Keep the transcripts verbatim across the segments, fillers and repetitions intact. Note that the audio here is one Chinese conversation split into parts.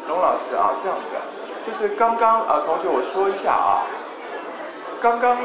龙老师啊，这样子，就是刚刚呃，同学我说一下啊，刚刚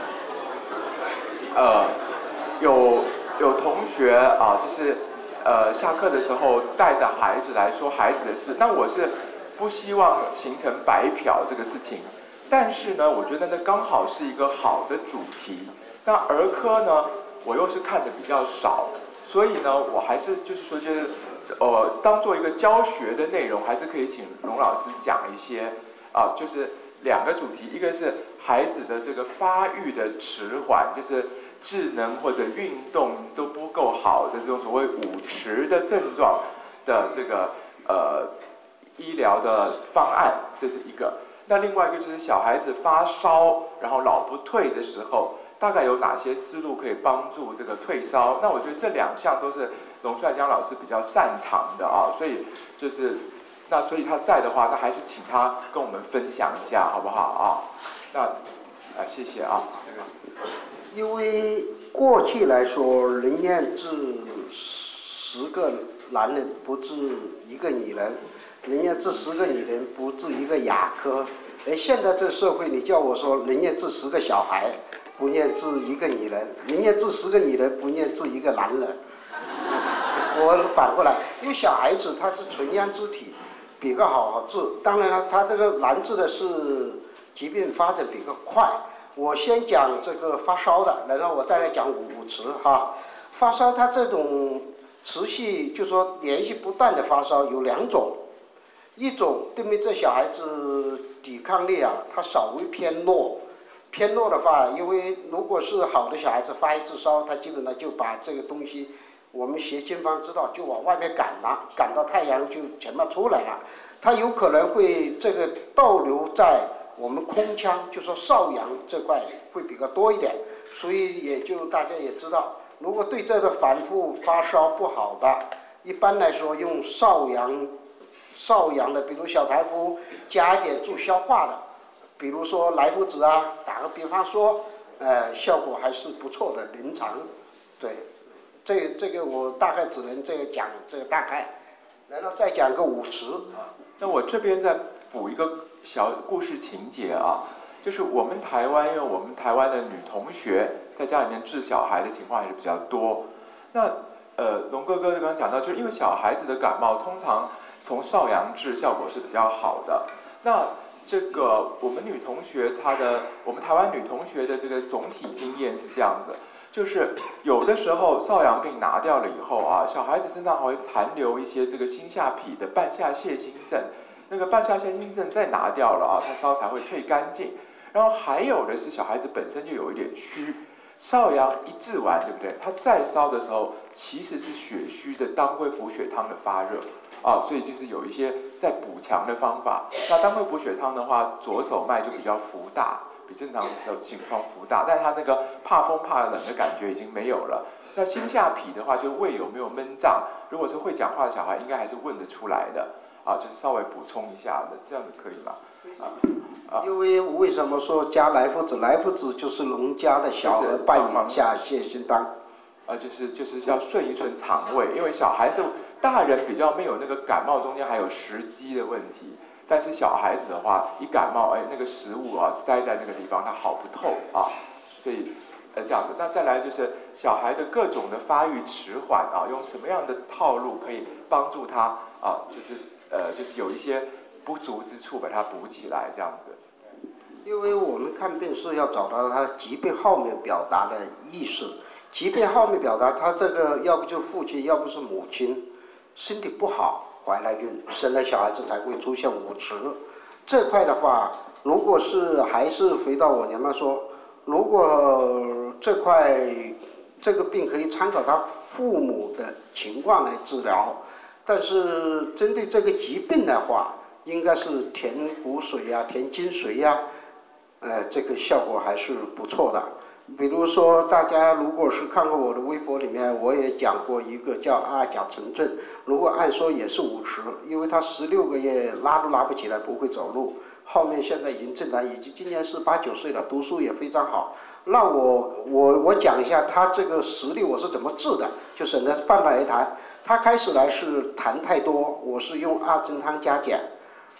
呃有有同学啊，就是呃下课的时候带着孩子来说孩子的事，那我是不希望形成白嫖这个事情，但是呢，我觉得那刚好是一个好的主题。那儿科呢，我又是看的比较少，所以呢，我还是就是说，觉得呃，当做一个教学的内容，还是可以请龙老师讲一些啊，就是两个主题，一个是孩子的这个发育的迟缓，就是智能或者运动都不够好的这种所谓五迟的症状的这个呃医疗的方案，这是一个。那另外一个就是小孩子发烧，然后老不退的时候，大概有哪些思路可以帮助这个退烧？那我觉得这两项都是龙帅江老师比较擅长的啊，所以就是那所以他在的话，那还是请他跟我们分享一下，好不好啊？那啊，谢谢啊。这个因为过去来说，人验治十个男人不治一个女人。人家治十个女人不治一个牙科，哎，现在这个社会，你叫我说人家治十个小孩，不念治一个女人；人家治十个女人，不念治一个男人。我反过来，因为小孩子他是纯阳之体，比较好治。当然了，他这个难治的是疾病发展比较快。我先讲这个发烧的，然后我再来讲五迟哈。发烧它这种持续，就说连续不断的发烧有两种。一种对面这小孩子抵抗力啊，他稍微偏弱，偏弱的话，因为如果是好的小孩子发一次烧，他基本上就把这个东西，我们学经方知道，就往外面赶了，赶到太阳就全部出来了，他有可能会这个逗留在我们空腔，就说少阳这块会比较多一点，所以也就大家也知道，如果对这个反复发烧不好的，一般来说用少阳。少阳的，比如小台夫加一点助消化的，比如说莱菔子啊，打个比方说，呃，效果还是不错的，临床。对，这这个我大概只能这个讲这个大概，然后再讲个五十。 那我这边再补一个小故事情节啊，就是我们台湾，因为我们台湾的女同学在家里面治小孩的情况也是比较多。那呃，龙哥哥刚刚讲到，就是因为小孩子的感冒通常从少阳治效果是比较好的。那这个我们女同学她的，我们台湾女同学的这个总体经验是这样子，就是有的时候少阳病拿掉了以后啊，小孩子身上还会残留一些这个心下痞的半夏泻心症，那个半夏泻心症再拿掉了啊，它烧才会退干净。然后还有的是小孩子本身就有一点虚。少阳一治完，对不对？他再烧的时候，其实是血虚的当归补血汤的发热啊，所以就是有一些在补强的方法。那当归补血汤的话，左手脉就比较浮大，比正常的时候情况浮大，但他那个怕风怕冷的感觉已经没有了。那心下痞的话，就胃有没有闷胀？如果是会讲话的小孩，应该还是问得出来的啊，就是稍微补充一下的，这样子可以吗？啊。 因为为什么说加莱菔子？莱菔子就是农家的小儿半夏泻心汤， 呃，就是就是要顺一顺肠胃，因为小孩子、大人比较没有那个感冒中间还有食积的问题，但是小孩子的话，一感冒，哎，那个食物啊塞在那个地方，它好不透啊，所以呃这样子。那再来就是小孩的各种的发育迟缓啊，用什么样的套路可以帮助他啊？就是呃就是有一些不足之处把它补起来，这样子。 因为我们看病是要找到他疾病后面表达的意思，疾病后面表达他这个要不就父亲，要不是母亲身体不好怀了孕，生了小孩子才会出现五迟。这块的话，如果是还是回到我娘妈说，如果这块这个病可以参考他父母的情况来治疗，但是针对这个疾病的话，应该是填骨水呀、填精髓呀。呃，这个效果还是不错的。比如说，大家如果是看过我的微博里面，我也讲过一个叫阿甲沉症，如果按说也是五十，因为他十六个月拉都拉不起来，不会走路，后面现在已经正常，已经今年是八九岁了，读书也非常好。那我我我讲一下他这个实力我是怎么治的，就省得泛泛而谈。他开始来是痰太多，我是用二珍汤加减。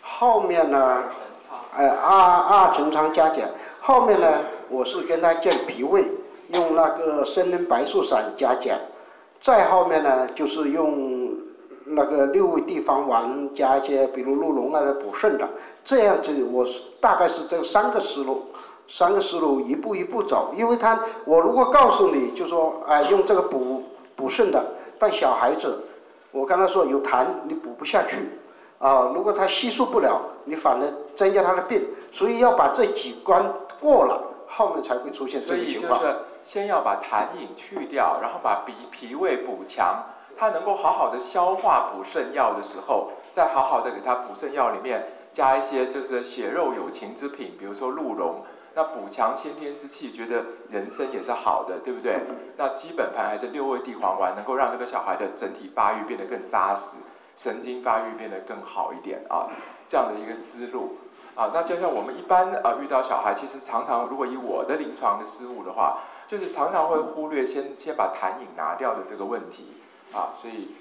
后面呢，哎二二陈仓加减，后面呢我是跟他健脾胃，用那个参苓白术散加减，再后面呢就是用那个六味地黄丸加一些比如鹿茸啊来补肾的，这样子我大概是这三个思路。三个思路一步一步走，因为他我如果告诉你就说哎、呃、用这个补补肾的，但小孩子我刚才说有痰你补不下去啊、呃，如果他吸收不了，你反而增加他的病，所以要把这几关过了，后面才会出现这个情况。 所以就是先要把痰饮去掉，然后把脾脾胃补强，他能够好好的消化补肾药的时候，再好好的给他补肾药里面加一些就是血肉有情之品，比如说鹿茸。那补强先天之气，觉得人参也是好的，对不对？那基本盘还是六味地黄丸，能够让这个小孩的整体发育变得更扎实，神经发育变得更好一点啊，这样的一个思路啊。那就像我们一般啊遇到小孩，其实常常如果以我的临床的思路的话，就是常常会忽略先先把痰饮拿掉的这个问题啊，所以。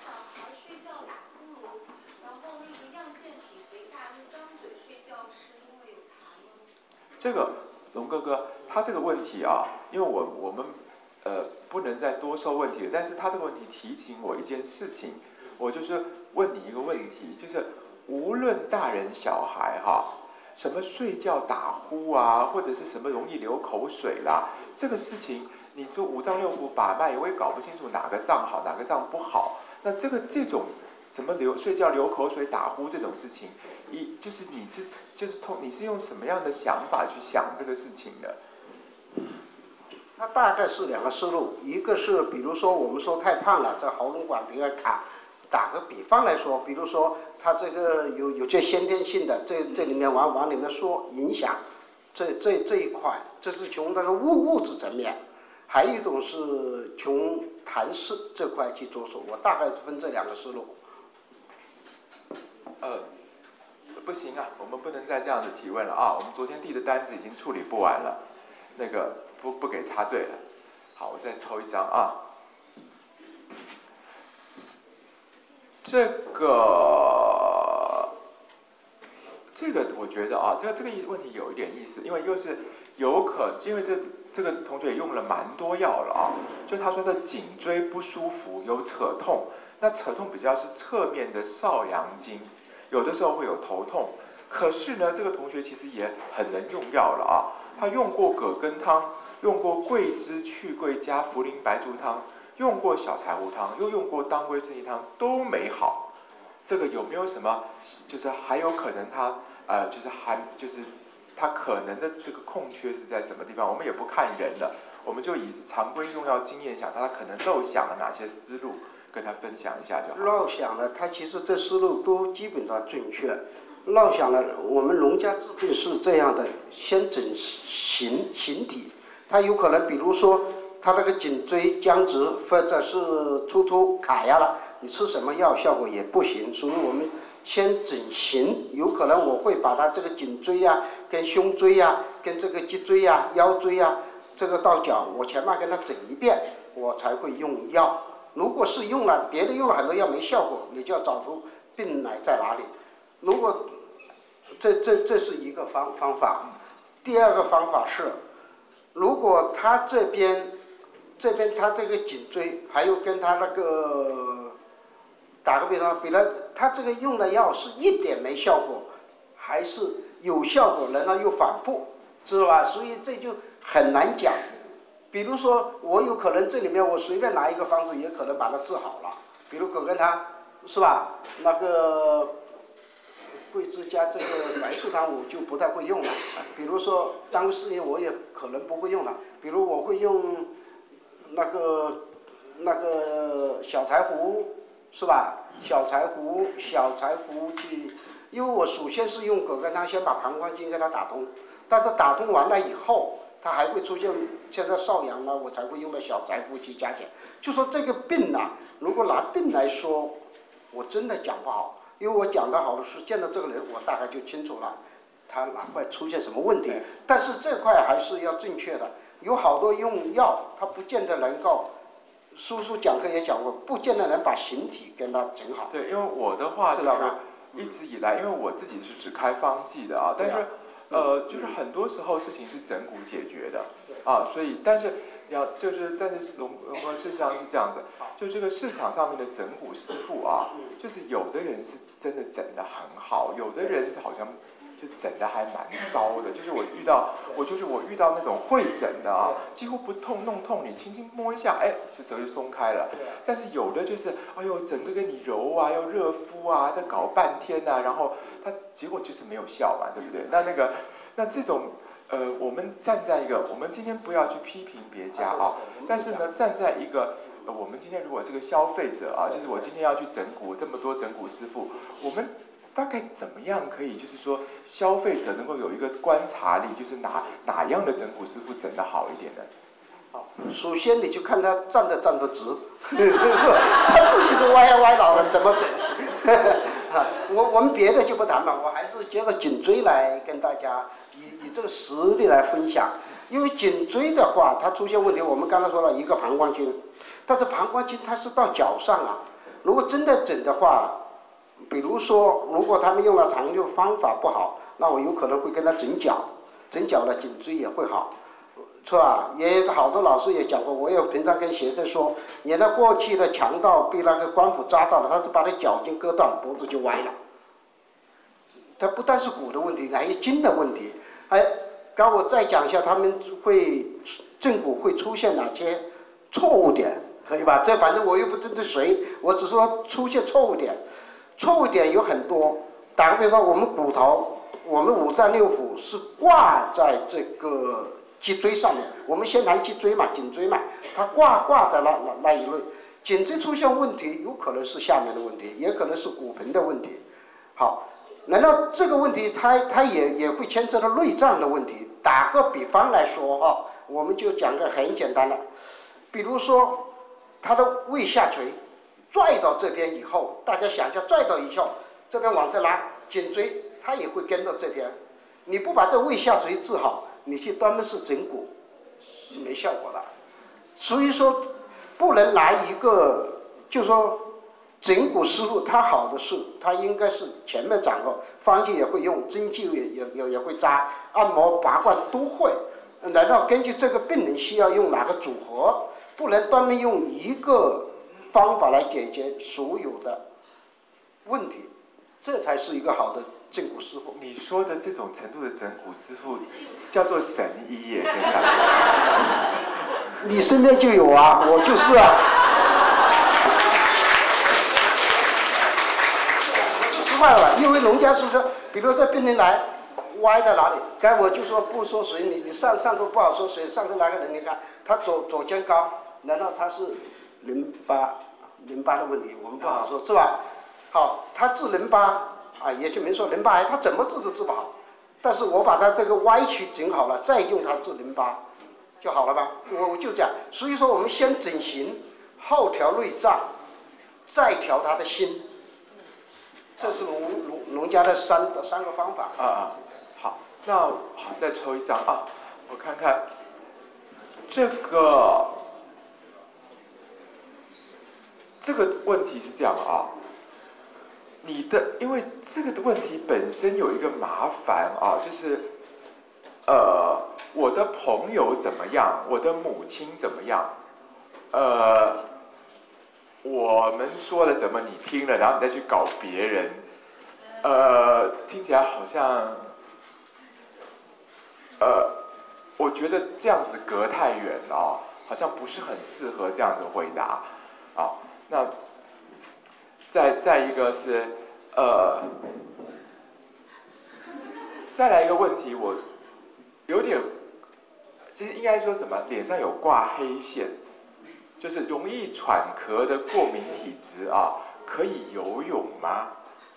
这个龙哥哥，他这个问题啊，因为我我们呃不能再多说问题了，但是他这个问题提醒我一件事情，我就是问你一个问题，就是无论大人小孩哈，什么睡觉打呼啊，或者是什么容易流口水啦，这个事情你做五脏六腑把脉，我也搞不清楚哪个脏好，哪个脏不好，那这个这种。什么流睡觉流口水打呼这种事情，一就是你是就是通你是用什么样的想法去想这个事情的？ 它大概是两个思路，一个是比如说我们说太胖了，在喉咙管比较卡，打个比方来说，比如说它这个有有些先天性的，这这里面往往里面说影响，这这这一块，这是从那个物物质层面，还有一种是从痰湿这块去着手，我大概分这两个思路。 呃，不行啊，我们不能再这样子提问了啊！我们昨天递的单子已经处理不完了，那个不不给插队了。好，我再抽一张啊。这个，这个我觉得啊，这个这个问题有一点意思，因为又是有可，因为这这个同学也用了蛮多药了啊，就他说的颈椎不舒服，有扯痛，那扯痛比较是侧面的少阳经。有的时候会有头痛，可是呢，这个同学其实也很能用药了啊。他用过葛根汤，用过桂枝去桂加茯苓白术汤，用过小柴胡汤，又用过当归四逆汤，都没好。这个有没有什么？就是还有可能他呃，就是还就是他可能的这个空缺是在什么地方？我们也不看人了，我们就以常规用药经验想，他可能漏想了哪些思路。跟他分享一下就好。 漏想了，他其实这思路都基本上正确。漏想了，我们农家治病是这样的：先整形形体，他有可能比如说他那个颈椎僵直，或者是突突卡压了，你吃什么药效果也不行。所以我们先整形，有可能我会把他这个颈椎呀、啊、跟胸椎呀、啊、跟这个脊椎呀、啊、腰椎呀、啊，这个到脚，我前面跟他整一遍，我才会用药。如果是用了别的用了很多药没效果，你就要找出病来在哪里。如果这这这是一个方方法。第二个方法是，如果他这边这边他这个颈椎还有跟他那个打个比方，比如他这个用的药是一点没效果，还是有效果，然后又反复，知道吧？所以这就很难讲。比如说，我有可能这里面我随便拿一个方子，也可能把它治好了。比如葛根汤，是吧？那个桂枝加这个白术汤，我就不太会用了。比如说当归四逆，我也可能不会用了。比如我会用那个那个小柴胡，是吧？小柴胡，小柴胡去，因为我首先是用葛根汤，先把膀胱经给它打通，但是打通完了以后。它还会出现现在少阳呢，我才会用到小柴胡去加减。就说这个病呢、啊，如果拿病来说，我真的讲不好，因为我讲得好的是见到这个人，我大概就清楚了，他哪块出现什么问题。但是这块还是要正确的，有好多用药，他不见得能够。叔叔讲课也讲过，不见得能把形体跟他整好。 对，因为我的话就是， 一直以来，因为我自己是只开方剂的啊，但是呃，就是很多时候事情是整骨解决的啊，所以但是要就是但是龙龙哥事实上是这样子，就这个市场上面的整骨师傅啊，就是有的人是真的整得很好，有的人好像就整得还蛮糟的，就是我遇到我就是我遇到那种会整的啊，几乎不痛，弄痛你轻轻摸一下，哎，这时候就松开了。但是有的就是，哎呦，整个跟你揉啊，要热敷啊，再搞半天啊，然后它结果就是没有效嘛，对不对？那那个那这种呃，我们站在一个，我们今天不要去批评别家啊，但是呢，站在一个。呃，我们今天如果是个消费者啊，就是我今天要去整骨，这么多整骨师傅，我们大概怎么样可以，就是说消费者能够有一个观察力，就是哪哪样的整骨师傅整得好一点呢？ 好，首先你就看他站得站得直，他自己都歪呀歪倒了，怎么整？我我们别的就不谈了，我还是接着颈椎来跟大家以以这个实例来分享。因为颈椎的话，它出现问题，我们刚才说了一个膀胱经，但是膀胱经它是到脚上啊。如果真的整的话，比如说如果他们用了常用方法不好，那我有可能会跟他整脚，整脚了颈椎也会好，是吧？也有好多老师也讲过，我也平常跟学生说，你那过去的强盗被那个官府抓到了，他就把他脚筋割断，脖子就歪了。它不但是骨的问题，还有筋的问题，还。刚我再讲一下，他们会正骨会出现哪些错误点，可以吧？这反正我又不针对谁，我只说出现错误点。错误点有很多，打个比方，我们骨头，我们五脏六腑是挂在这个脊椎上面。我们先谈脊椎嘛，颈椎嘛，它挂挂在那那那一类。颈椎出现问题，有可能是下面的问题，也可能是骨盆的问题。好。难道这个问题它它也也会牵扯到内脏的问题？打个比方来说啊，我们就讲个很简单的，比如说他的胃下垂，拽到这边以后，大家想一下，拽到以后，这边往这拉，颈椎它也会跟到这边。你不把这胃下垂治好，你去专门是整骨是没效果的。所以说，不能拿一个就说。整骨师傅他好的是，他应该是全面掌握，方剂也会用，针灸也也也也会扎，按摩拔罐都会。然后根据这个病人需要用哪个组合，不能专门用一个方法来解决所有的问题，这才是一个好的整骨师傅。 你说的这种程度的整骨师傅，叫做神医耶，先生。 你身边就有啊，我就是啊。坏了，因为农家是说，比如这病人来歪在哪里，刚才我就说不说谁，你你上上头不好说谁，上头来个人，你看他左左肩高，难道他是淋巴淋巴的问题？我们不好说，是吧？好，他治淋巴啊，也就没说淋巴癌，他怎么治都治不好。但是我把他这个歪曲整好了，再用它治淋巴，就好了吧？我我就这样，所以说我们先整形，后调内脏，再调他的心。这是农农农家的三的三个方法啊啊，好，那好，再抽一张啊，我看看这个这个问题是这样啊，你的因为这个的问题本身有一个麻烦啊，就是呃我的朋友怎么样，我的母亲怎么样，呃。我们说了什么你听了，然后你再去搞别人，呃，听起来好像，呃，我觉得这样子隔太远了、哦，好像不是很适合这样子回答，啊，那再再一个是，呃，再来一个问题，我有点，其实应该说什么，脸上有挂黑线。就是容易喘咳的过敏体质啊，可以游泳吗？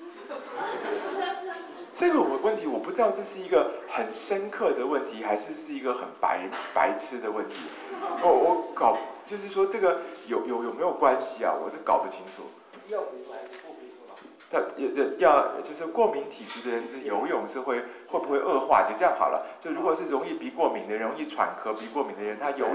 这个我问题我不知道，这是一个很深刻的问题，还是是一个很白白痴的问题？我我搞就是说这个有有有没有关系啊？我是搞不清楚。 要皮肤还是不皮肤了？ 要要就是过敏体质的人，这游泳是会会不会恶化？就这样好了。就如果是容易鼻过敏的人，容易喘咳、鼻过敏的人，他游泳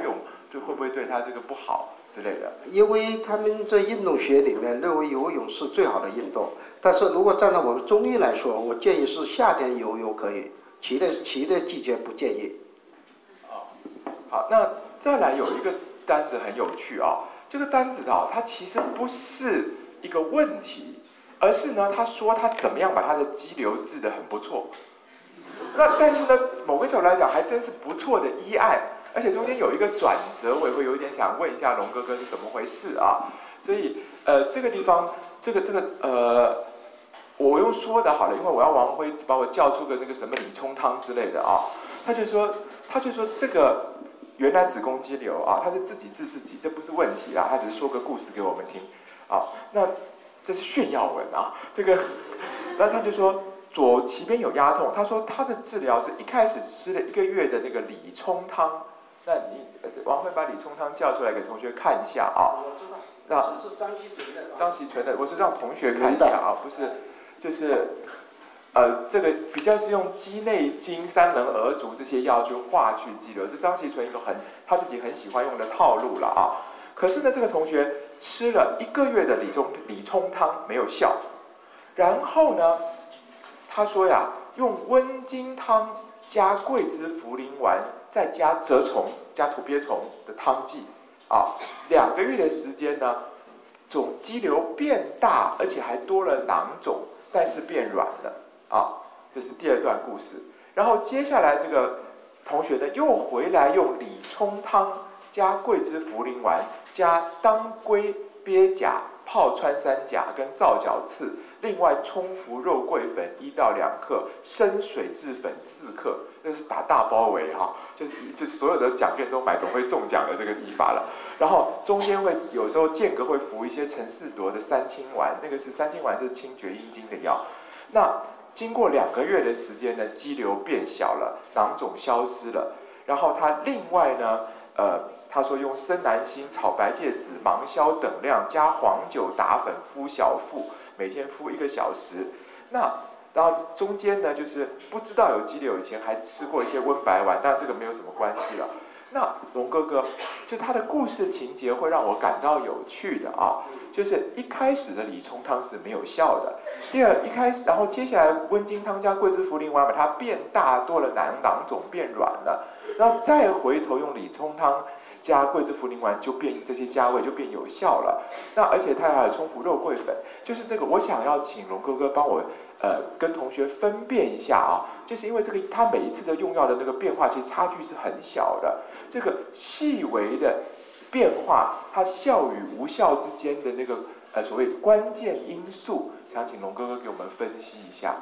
就会不会对他这个不好之类的？ 因为他们在运动学里面认为游泳是最好的运动，但是如果站在我们中医来说，我建议是夏天游泳可以，其他其他季节不建议。 哦，好，那再来有一个单子很有趣啊、哦，这个单子啊，它其实不是一个问题，而是呢，他说他怎么样把他的肌瘤治得很不错。那但是呢，某个角度来讲，还真是不错的医案，而且中间有一个转折，我也会有一点想问一下龙哥哥是怎么回事啊？所以呃，这个地方，这个这个呃，我用说的好了，因为我要王辉把我叫出个那个什么李冲汤之类的啊，他就说他就说这个原来子宫肌瘤啊，他是自己治自己，这不是问题啦，他只是说个故事给我们听啊。那这是炫耀文啊，这个，那他就说。左脐边有压痛，他说他的治疗是一开始吃了一个月的那个理冲汤，那你王辉把理冲汤叫出来给同学看一下啊。 我知道， 那这是张锡纯的。 张锡纯的，我是让同学看一下啊，不是，就是呃这个比较是用鸡内金、三棱鹅竹这些药去化去肌瘤，是张锡纯一个很他自己很喜欢用的套路了啊。可是呢，这个同学吃了一个月的理冲理冲汤没有效，然后呢？他说呀，用温经汤加桂枝茯苓丸，再加蛰虫、加土鳖虫的汤剂，啊，两个月的时间呢，总肌瘤变大，而且还多了囊肿，但是变软了，啊，这是第二段故事。然后接下来这个同学呢，又回来用理冲汤加桂枝茯苓丸，加当归、鳖甲、泡穿山甲跟皂角刺。另外冲服肉桂粉一到两克，生水制粉四克，这是打大包围哈，就是就所有的奖券都买，总会中奖的这个医法了。然后中间会有时候间隔会服一些陈世铎的三清丸，那个是三清丸是清厥阴经的药。那经过两个月的时间呢，肌瘤变小了，囊肿消失了。然后他另外呢，呃，他说用生南星、炒白芥子、芒硝等量，加黄酒打粉敷小腹。每天敷一个小时，那然后中间呢，就是不知道有肌瘤以前还吃过一些温白丸，但这个没有什么关系了。那龙哥哥，就是他的故事情节会让我感到有趣的啊，就是一开始的理冲汤是没有效的，第二一开始，然后接下来温经汤加桂枝茯苓丸把它变大，多了囊囊肿变软了，然后再回头用理冲汤。加桂枝茯苓丸就变这些加味就变有效了，那而且它还有冲服肉桂粉，就是这个我想要请龙哥哥帮我呃跟同学分辨一下啊，就是因为这个它每一次的用药的那个变化其实差距是很小的，这个细微的变化，它效与无效之间的那个呃所谓关键因素，想请龙哥哥给我们分析一下。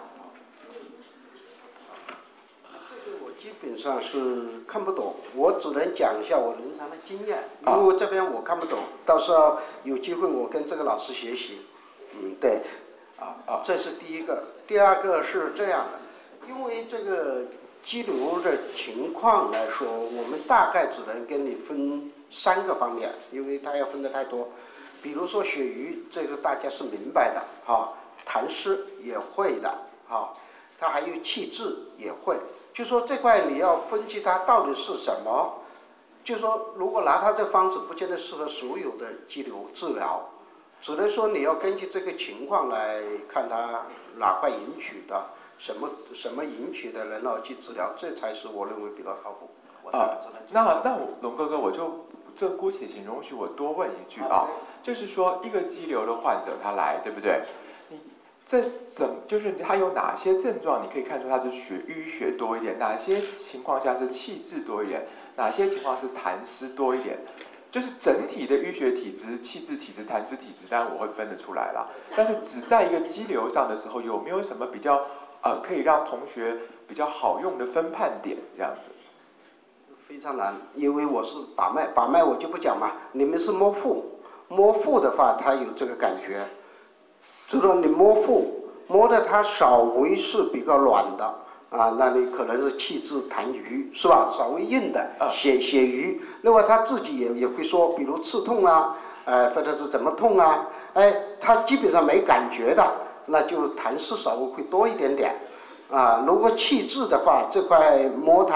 基本上是看不懂，我只能讲一下我临床的经验，因为这边我看不懂，到时候有机会我跟这个老师学习。嗯，对，啊啊，这是第一个。第二个是这样的，因为这个肌瘤的情况来说，我们大概只能跟你分三个方面，因为它要分的太多。比如说血瘀，这个大家是明白的，哈，痰湿也会的，哈，它还有气滞也会。就说这块你要分析它到底是什么，就说如果拿它这方子，不见得适合所有的肌瘤治疗，只能说你要根据这个情况来看它哪块引起的，什么什么引起的，然后去治疗，这才是我认为比较靠谱。 啊，那那我龙哥哥，我就这姑且请容许我多问一句啊，就是说一个肌瘤的患者他来，对不对？这怎就是他有哪些症状？你可以看出他是血淤血多一点，哪些情况下是气滞多一点，哪些情况是痰湿多一点？就是整体的淤血体质、气滞体质、痰湿体质，当然我会分得出来啦。但是只在一个肌瘤上的时候，有没有什么比较呃可以让同学比较好用的分判点？这样子非常难，因为我是把脉，把脉我就不讲嘛。你们是摸腹，摸腹的话，他有这个感觉。就说你摸腹摸的它稍微是比较软的啊，那你可能是气滞痰瘀是吧？稍微硬的血血瘀，另外他自己也也会说，比如刺痛啊，呃或者是怎么痛啊，哎，他基本上没感觉的，那就痰湿稍微会多一点点啊。如果气滞的话，这块摸它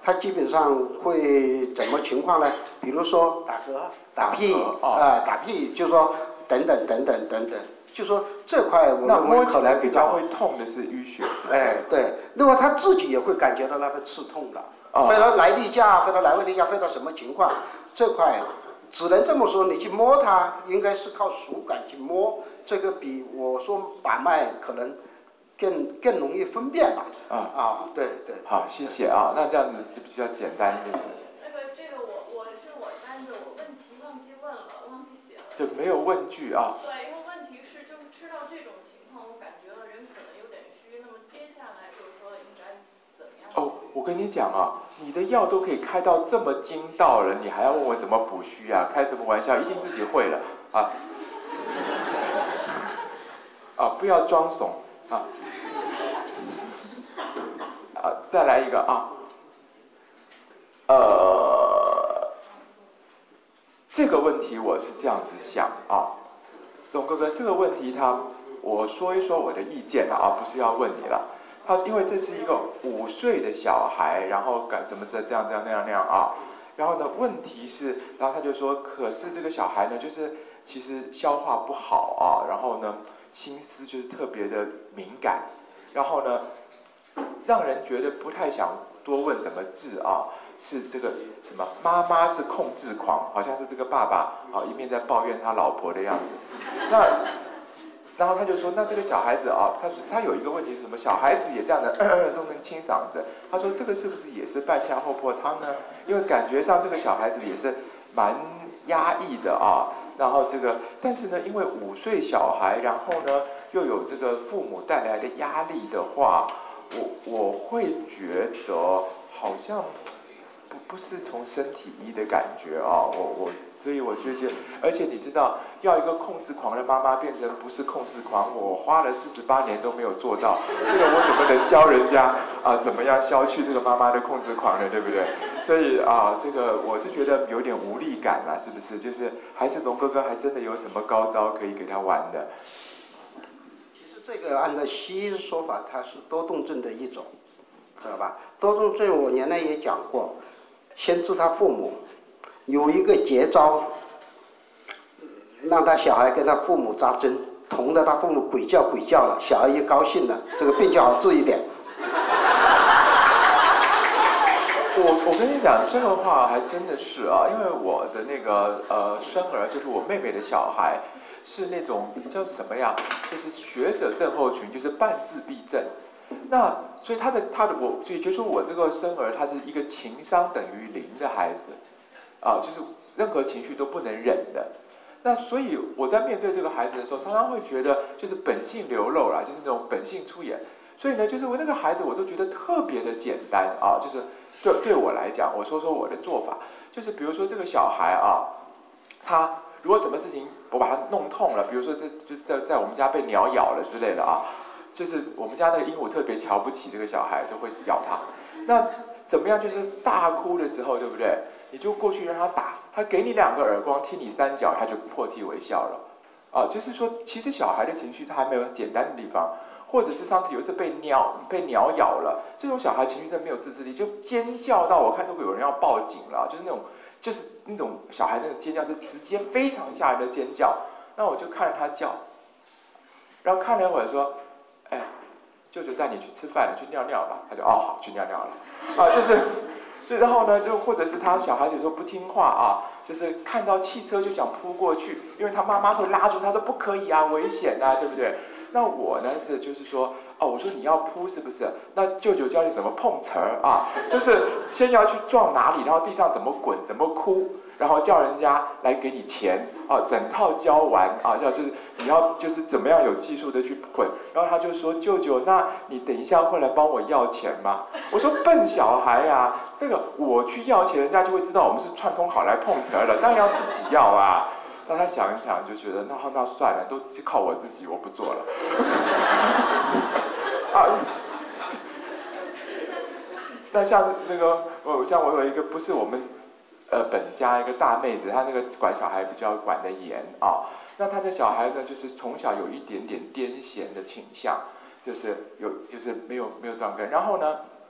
他基本上会怎么情况呢？比如说打嗝、打屁，啊、 哦呃，打屁，就说等等等等等等，就说这块我那认为摸起来比可能较较会痛的是淤血，是吧？ 哎，对，另外他自己也会感觉到那个刺痛的， 哦飞到来例假，飞到来回例假，飞到什么情况？这块只能这么说，你去摸它，应该是靠手感去摸，这个比我说把脉可能更更容易分辨吧。 啊啊，对对。 好，谢谢啊，那这样子就比较简单一点。 那个这个我我这是我单子，我问题忘记问了，忘记写了。 就没有问句啊。 对，因为问题是就是吃到这种情况，我感觉到人可能有点虚，那么接下来就是说应该怎么样？ 哦，我跟你讲啊，你的药都可以开到这么精到了，你还要问我怎么补虚啊？开什么玩笑，一定自己会了啊！啊，不要装怂啊！啊，再来一个啊，呃，这个问题我是这样子想啊，董哥哥，这个问题他，我说一说我的意见了啊，不是要问你了。他因为这是一个五岁的小孩，然后敢怎么这这样这样那样那样啊，然后呢，问题是，然后他就说，可是这个小孩呢，就是其实消化不好啊，然后呢，心思就是特别的敏感，然后呢，让人觉得不太想多问怎么治啊，是这个什么妈妈是控制狂，好像是这个爸爸啊一面在抱怨他老婆的样子，那。然后他就说，那这个小孩子啊，他他有一个问题是什么？小孩子也这样的咳咳都能清嗓子。他说这个是不是也是半夏厚朴汤呢？因为感觉上这个小孩子也是蛮压抑的啊。然后这个，但是呢，因为五岁小孩，然后呢又有这个父母带来的压力的话，我我会觉得好像不不是从身体医的感觉啊，我我。所以我就觉得，而且你知道，要一个控制狂的妈妈变成不是控制狂，我花了四十八年都没有做到，这个我怎么能教人家啊？怎么样消去这个妈妈的控制狂呢？对不对？所以啊，这个我是觉得有点无力感啦，是不是？就是还是龙哥哥还真的有什么高招可以给他玩的？ 其实这个按照西医说法，它是多动症的一种，知道吧？多动症我原来也讲过，先治他父母。有一个绝招，让他小孩跟他父母扎针，同着他父母鬼叫鬼叫了，小孩一高兴了，这个病就好治一点。 我我跟你讲这个话还真的是啊，因为我的那个呃生儿就是我妹妹的小孩，是那种叫什么呀？就是学者症候群，就是半自闭症。那所以他的他的我，所以就说我这个生儿他是一个情商等于零的孩子。啊，就是任何情绪都不能忍的，那所以我在面对这个孩子的时候，常常会觉得就是本性流露啦，就是那种本性出演。所以呢，就是我那个孩子，我都觉得特别的简单啊，就是对对我来讲，我说说我的做法，就是比如说这个小孩啊，他如果什么事情我把他弄痛了，比如说这就在在我们家被鸟咬了之类的啊，就是我们家那个鹦鹉特别瞧不起这个小孩，就会咬他。那怎么样？就是大哭的时候，对不对？你就过去让他打，他给你两个耳光，踢你三脚，他就破涕为笑了。啊，就是说，其实小孩的情绪他还没有简单的地方，或者是上次有一次被鸟被鸟咬了，这种小孩情绪真的没有自制力，就尖叫到我看都有人要报警了，就是那种就是那种小孩那种尖叫是直接非常吓人的尖叫。那我就看着他叫，然后看了一会儿说，哎，舅舅带你去吃饭了，去尿尿吧。他就哦好，去尿尿了。啊，就是。所以然后呢，就或者是他小孩子说不听话啊，就是看到汽车就想扑过去，因为他妈妈会拉住他说不可以啊，危险啊，对不对？那我呢是就是说，哦，我说你要扑是不是？那舅舅教你怎么碰瓷儿啊，就是先要去撞哪里，然后地上怎么滚，怎么哭，然后叫人家来给你钱啊，整套教完啊，要就是你要就是怎么样有技术的去滚。然后他就说，舅舅，那你等一下会来帮我要钱吗？我说笨小孩啊，那个我去要钱，人家就会知道我们是串通好来碰瓷儿的，当然要自己要啊。那他想一想就觉得，那那算了，都靠我自己，我不做了。啊，那像那个，我像我有一个不是我们呃本家一个大妹子，她那个管小孩比较管得严啊。那她的小孩呢，就是从小有一点点癫痫的倾向，就是有就是没有没有断根，然后呢。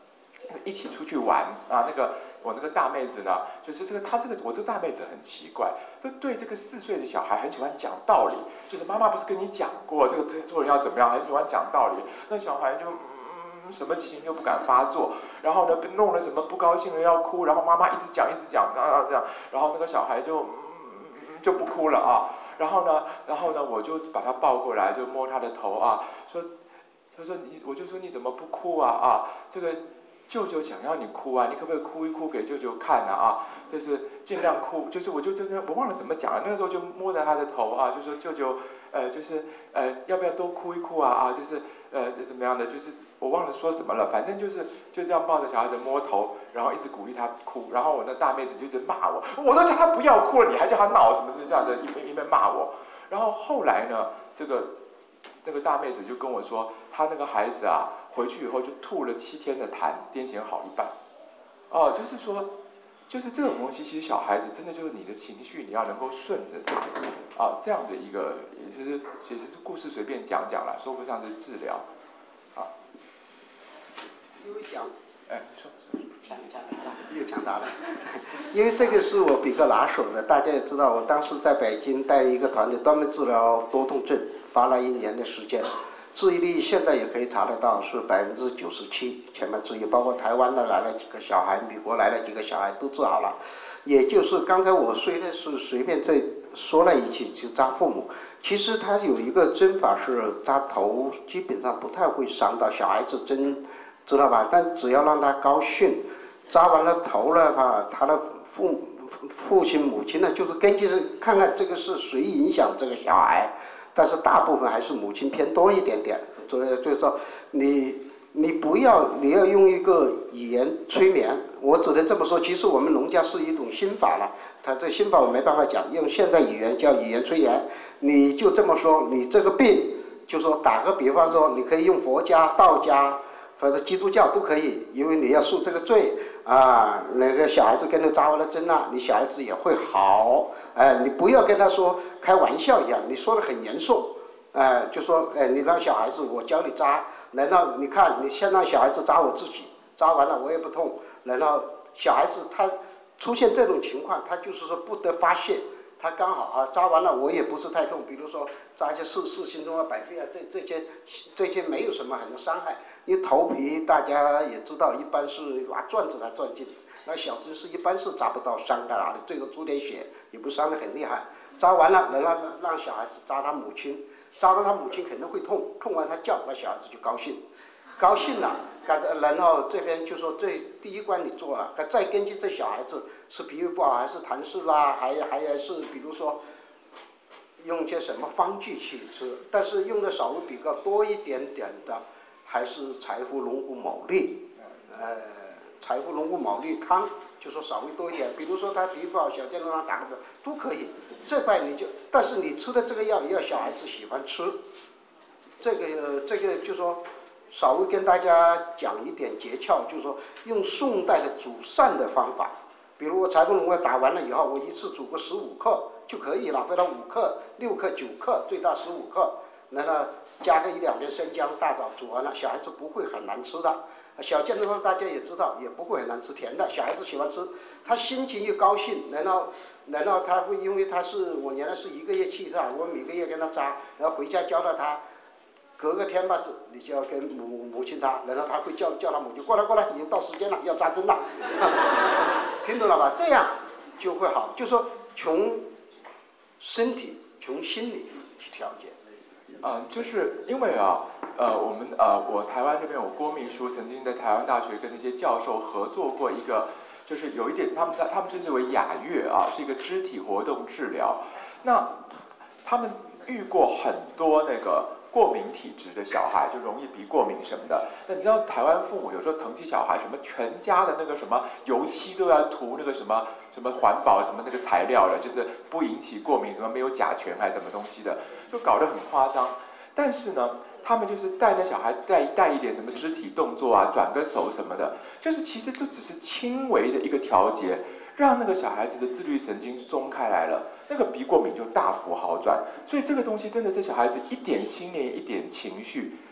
一起出去玩啊，那个我那个大妹子呢，就是这个她这个我这个大妹子很奇怪，就对这个四岁的小孩很喜欢讲道理，就是妈妈不是跟你讲过这个这个做人要怎么样，很喜欢讲道理，那小孩就嗯什么情又不敢发作，然后呢弄了什么不高兴了要哭，然后妈妈一直讲一直讲啊这样，然后那个小孩就嗯就不哭了啊，然后呢然后呢我就把他抱过来就摸他的头啊，说他说你我就说你怎么不哭啊啊这个。舅舅想要你哭啊，你可不可以哭一哭给舅舅看啊？啊，就是尽量哭，就是我就真的我忘了怎么讲了，那个时候就摸着他的头啊，就说舅舅，呃，就是呃要不要多哭一哭啊？啊，就是呃怎么样的，就是我忘了说什么了，反正就是就这样抱着小孩子摸头，然后一直鼓励他哭，然后我那大妹子就一直骂我，我都叫他不要哭了，你还叫他闹什么，就这样的一边一边骂我，然后后来呢，这个那个大妹子就跟我说，她那个孩子啊。回去以后就吐了七天的痰，癫痫好一半。哦，就是说，就是这种东西，其实小孩子真的就是你的情绪，你要能够顺着他啊，这样的一个，也就是其实是故事随便讲讲啦，说不上是治疗啊。 因为讲， 哎，你说， 抢抢答了，又抢答了，因为这个是我比较拿手的，大家也知道，我当时在北京带了一个团队，专门治疗多动症，花了一年的时间。治愈率现在也可以查得到是百分之九十七，全面治愈，包括台湾的来了几个小孩，美国来了几个小孩都治好了。也就是刚才我虽然是随便这说了一句就扎父母，其实他有一个针法是扎头，基本上不太会伤到小孩子针，知道吧？但只要让他高兴，扎完了头的话，他的父父亲母亲呢，就是根据看看这个是谁影响这个小孩。但是大部分还是母亲偏多一点点，所以就是说你你不要你要用一个语言催眠，我只能这么说。其实我们农家是一种心法了，他这心法我没办法讲，用现在语言叫语言催眠。你就这么说，你这个病，就说打个比方说，你可以用佛家、道家或者基督教都可以，因为你要赎这个罪啊。那个小孩子跟他扎完了针啊，你小孩子也会好。哎，你不要跟他说开玩笑一样，你说的很严肃。哎，就说哎，你让小孩子我教你扎，难道你看你先让小孩子扎我自己，扎完了我也不痛，难道小孩子他出现这种情况，他就是说不得发泄。他刚好啊，扎完了我也不是太痛，比如说扎一些四四心中啊、百会啊，这这些这些没有什么很多伤害。因为头皮大家也知道，一般是拿钻子来钻进，那小针是一般是扎不到伤在哪里，最多出点血，也不伤得很厉害。扎完了，能让让小孩子扎他母亲，扎完他母亲肯定会痛，痛完他叫，那小孩子就高兴，高兴了。然后这边就说这第一关你做了，再根据这小孩子是脾胃不好还是痰湿啦，还还是比如说用些什么方剂去吃，但是用的稍微比较多一点点的，还是柴胡龙骨牡蛎，呃，柴胡龙骨牡蛎汤，就说稍微多一点，比如说他脾胃不好，小健让他打个都可以。这块你就，但是你吃的这个药也要小孩子喜欢吃，这个这个就说。稍微跟大家讲一点诀窍，就是说用宋代的煮膳的方法，比如我柴胡龙骨打完了以后，我一次煮个十五克就可以了，或者五克、六克、九克，最大十五克，然后加个一两片生姜，大枣煮完了，小孩子不会很难吃的。小健的话大家也知道，也不会很难吃，甜的，小孩子喜欢吃，他心情又高兴，然后然后他会因为他是我原来是一个月去一趟，我每个月跟他扎，然后回家教了他。隔个天吧子，你就要跟母母亲扎，然后他会叫叫他母亲过来过来，已经到时间了，要扎针了，听懂了吧？这样就会好，就说从身体、从心理去调节。 啊、呃，就是因为啊，呃，我们呃，我台湾这边有郭秘书曾经在台湾大学跟那些教授合作过一个，就是有一点他们在他们称之为雅乐啊，是一个肢体活动治疗。那他们遇过很多那个。过敏体质的小孩就容易鼻过敏什么的，那你知道台湾父母有时候疼起小孩，什么全家的那个什么油漆都要涂那个什么什么环保什么那个材料了，就是不引起过敏，什么没有甲醛还是什么东西的，就搞得很夸张。但是呢，他们就是带那小孩带带一点什么肢体动作啊，转个手什么的，就是其实就只是轻微的一个调节。让那个小孩子的自律神经松开来了，那个鼻过敏就大幅好转。所以这个东西真的是小孩子一点心念、一点情绪，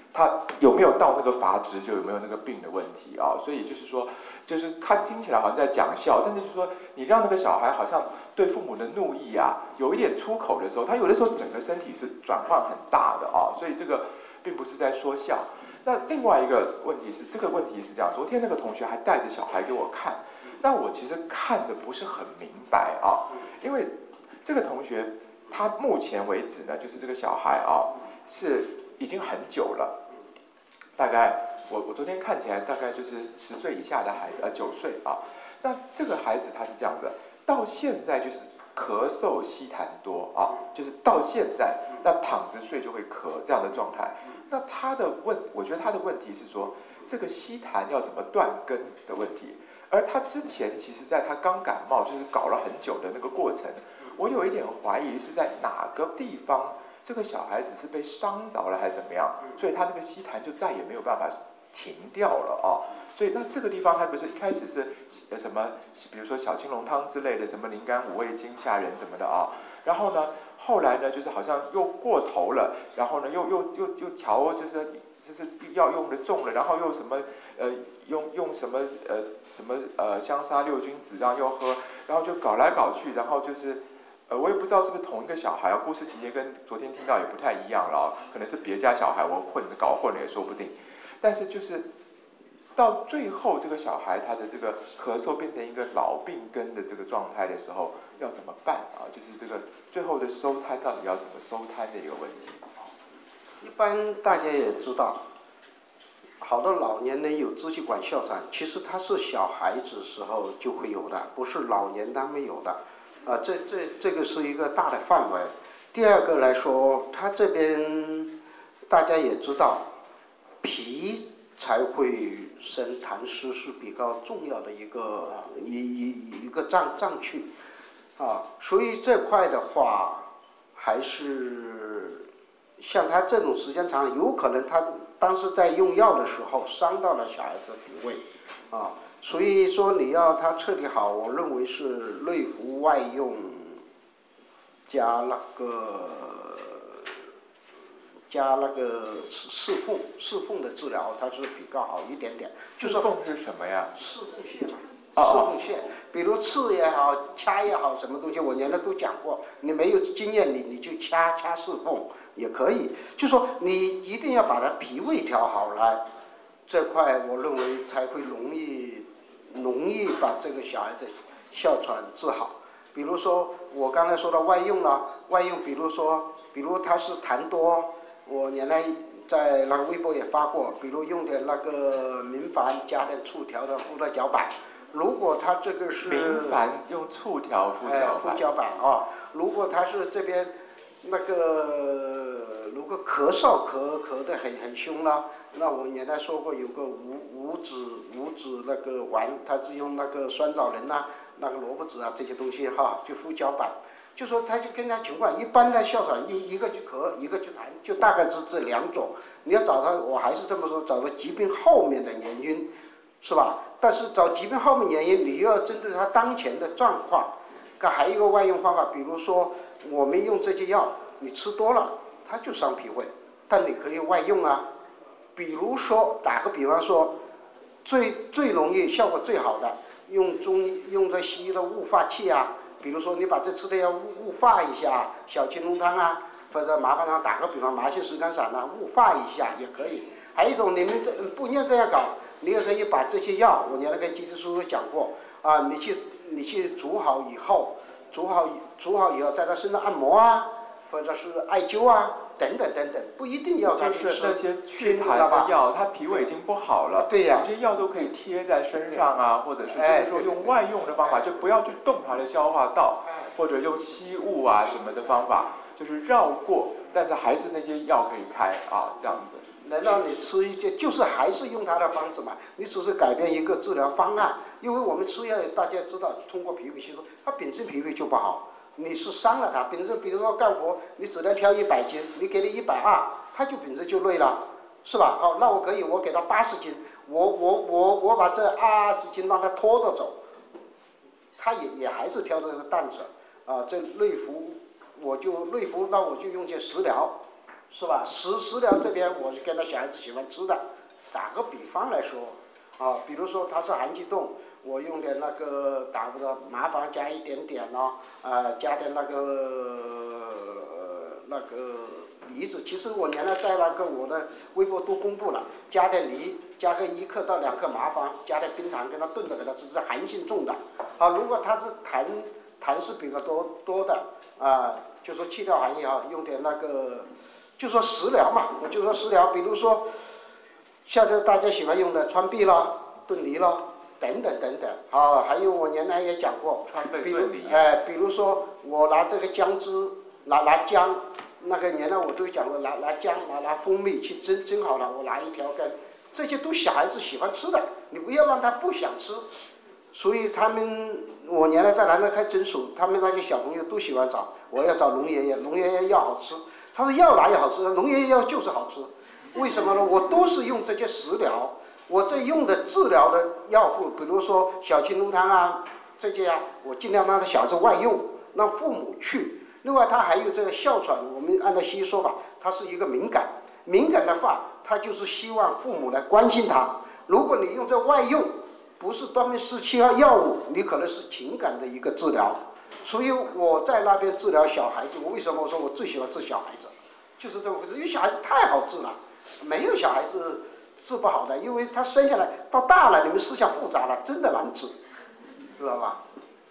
他有没有到那个阀值，就有没有那个病的问题啊。所以就是说，就是他听起来好像在讲笑，但是就是说，你让那个小孩好像对父母的怒意啊，有一点出口的时候，他有的时候整个身体是转换很大的啊。所以这个并不是在说笑。那另外一个问题是，这个问题是这样，昨天那个同学还带着小孩给我看，那我其实看的不是很明白啊，因为这个同学他目前为止呢，就是这个小孩啊，是已经很久了，大概我我昨天看起来大概就是十岁以下的孩子，呃九岁啊。那这个孩子他是这样的，到现在就是咳嗽吸痰多啊，就是到现在那躺着睡就会咳这样的状态。那他的问，我觉得他的问题是说，这个吸痰要怎么断根的问题。而他之前其实在他刚感冒，就是搞了很久的那个过程，我有一点怀疑是在哪个地方，这个小孩子是被伤着了还是怎么样，所以他那个吸痰就再也没有办法停掉了啊。所以那这个地方，他比如说一开始是什么，比如说小青龙汤之类的，什么灵感五味精吓人什么的啊，然后呢，后来呢，就是好像又过头了，然后呢，又又又又调，就是就是药用的重了，然后又什么呃用用什么呃什么呃香砂六君子，然后又喝，然后就搞来搞去，然后就是呃我也不知道是不是同一个小孩啊，故事情节跟昨天听到也不太一样了啊，可能是别家小孩，我混搞混了也说不定，但是就是。到最后，这个小孩他的这个咳嗽变成一个老病根的这个状态的时候，要怎么办啊？就是这个最后的收摊到底要怎么收摊的一个问题。 一般大家也知道，好多老年人有支气管哮喘，其实他是小孩子时候就会有的，不是老年他们有的。啊，这这这个是一个大的范围。第二个来说，他这边大家也知道，脾才会生痰湿是比较重要的一个一一一个脏脏区，啊，所以这块的话，还是像他这种时间长，有可能他当时在用药的时候伤到了小孩子脾胃，啊，所以说你要他彻底好，我认为是内服外用加那个。加那个侍奉侍奉的治疗，它是比较好一点点。 侍奉是什么呀？ 侍奉线嘛，侍奉线，比如刺也好，掐也好，什么东西我原来都讲过。你没有经验，你你就掐掐侍奉也可以。就说你一定要把它脾胃调好来，这块我认为才会容易容易把这个小孩的哮喘治好。比如说我刚才说的外用了，外用比如说，比如他是痰多。我原来在那个微博也发过，比如用点那个明矾加点醋调的敷到脚板。如果他这个是明矾用醋调敷脚板， 敷脚板啊。如果他是这边那个如果咳嗽咳咳得很很凶了，那我原来说过有个五五子五子那个丸，他是用那个酸枣仁呐、那个萝卜籽啊这些东西哈，就敷脚板。就说他就跟他情况，一般的哮喘一一个就咳，一个就痰，就大概是这两种。你要找他，我还是这么说，找到疾病后面的原因，是吧？但是找疾病后面原因，你又要针对他当前的状况。还有一个外用方法，比如说我们用这些药，你吃多了，它就伤脾胃，但你可以外用啊。比如说打个比方说，最最容易效果最好的，用中医用这西医的雾化器啊。比如说你把这吃的药雾雾化一下，小青龙汤啊，或者麻烦他打个比方，麻杏石甘散啊，雾化一下也可以。还有一种你们这不一定这样搞，你也可以把这些药，我原来跟金师叔讲过啊，你去你去煮好以后，煮好煮好以后，在他身上按摩啊，或者是艾灸啊，等等等等，不一定要他去吃。 就是那些祛痰的药，他脾胃已经不好了， 对呀、啊， 这些药都可以贴在身上啊，或者是就是说用外用的方法，就不要去动它的消化道，或者用吸雾啊什么的方法，就是绕过，但是还是那些药可以开啊，这样子。 难道你吃一些就是还是用它的方子嘛？你只是改变一个治疗方案，因为我们吃药大家知道，通过脾胃吸收，它本身脾胃就不好。你是伤了他，本身比如说干活，你只能挑一百斤，你给他一百二，他就本身就累了，是吧？好，那我可以，我给他八十斤，我我我我把这二十斤让他拖着走，他也也还是挑这个担子啊。这内服，我就内服，那我就用些食疗， 是吧？食食疗这边我是跟他小孩子喜欢吃的，打个比方来说，啊，比如说他是寒气冻，我用点那个打不的麻黄加一点点咯，呃，加点那个、呃、那个梨子。其实我原来在那个我的微博都公布了，加点梨，加个一克到两克麻黄，加点冰糖，跟他炖着给他吃，是寒性重的。啊，如果他是痰痰是比较多多的啊，就说去掉寒也好，用点那个。就说食疗嘛，我就说食疗，比如说，现在大家喜欢用的川贝啦、炖梨啦，等等等等，啊，还有我原来也讲过， 川贝比如炖梨， 哎，比如说我拿这个姜汁，拿拿姜，那个原来我都讲过，拿拿姜，拿拿蜂蜜去蒸，蒸好了，我拿一条根，这些都小孩子喜欢吃的，你不要让他不想吃。所以他们，我原来在南南开诊所，他们那些小朋友都喜欢找，我要找龙爷爷，龙爷爷药好吃。他说药哪有好吃？龙爷爷药就是好吃，为什么呢？我都是用这些食疗，我这用的治疗的药物，比如说小青龙汤啊，这些啊，我尽量让他小孩子外用，让父母去。另外，他还有这个哮喘，我们按照西医说法，他是一个敏感，敏感的话，他就是希望父母来关心他。如果你用这外用，不是专门是需要药物，你可能是情感的一个治疗。所以我在那边治疗小孩子，我为什么我说我最喜欢治小孩子，就是这么回事。因为小孩子太好治了，没有小孩子治不好的，因为他生下来到大了，你们思想复杂了，真的难治，知道吧？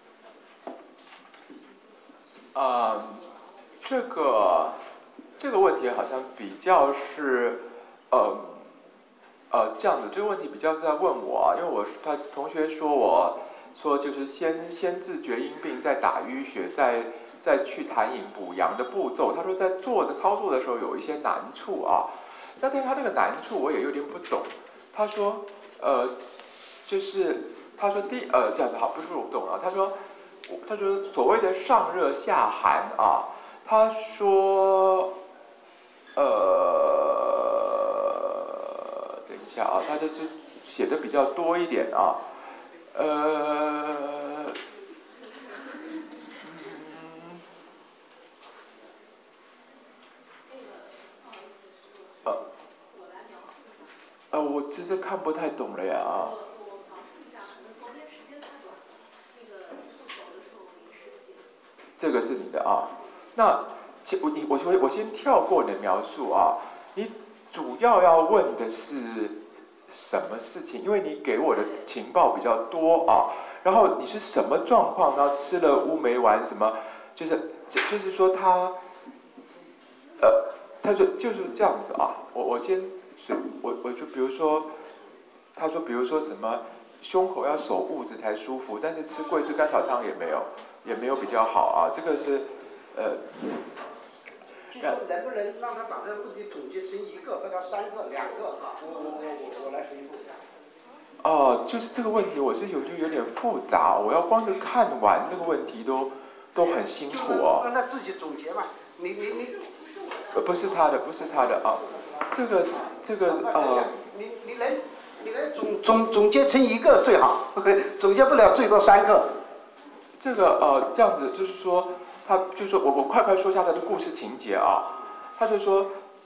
呃，这个这个问题好像比较是，呃呃这样子，这个问题比较是在问我，因为我他同学说我。说就是先先治厥阴病，再打淤血，再再去痰饮补阳的步骤。他说在做的操作的时候有一些难处啊，那但是他这个难处我也有点不懂。他说，呃，就是他说第呃这样子好，不是我不懂啊。他说，他说所谓的上热下寒啊，他说，呃，等一下啊，他这是写的比较多一点啊。呃，嗯，呃，呃，我其实看不太懂了呀啊。这个是你的啊，那我你我我我先跳过你的描述啊，你主要要问的是什么事情？因为你给我的情报比较多啊。然后你是什么状况？然后吃了乌梅丸什么？就是就是说他，呃，他说就是这样子啊。我我先我我就比如说，他说比如说什么胸口要守物质才舒服，但是吃桂枝甘草汤也没有也没有比较好啊。这个是呃。 就说能不能让他把这个问题总结成一个，或者三个、两个？我我我我我来回复。 哦，就是这个问题，我是有就有点复杂，我要光是看完这个问题都都很辛苦哦。 让他自己总结嘛，你你你。 呃，不是他的，不是他的啊，这个这个呃。 你你能你能总总总结成一个最好，总结不了最多三个。 这个呃这样子就是说，他就说我我快快说一下他的故事情节啊，他就说。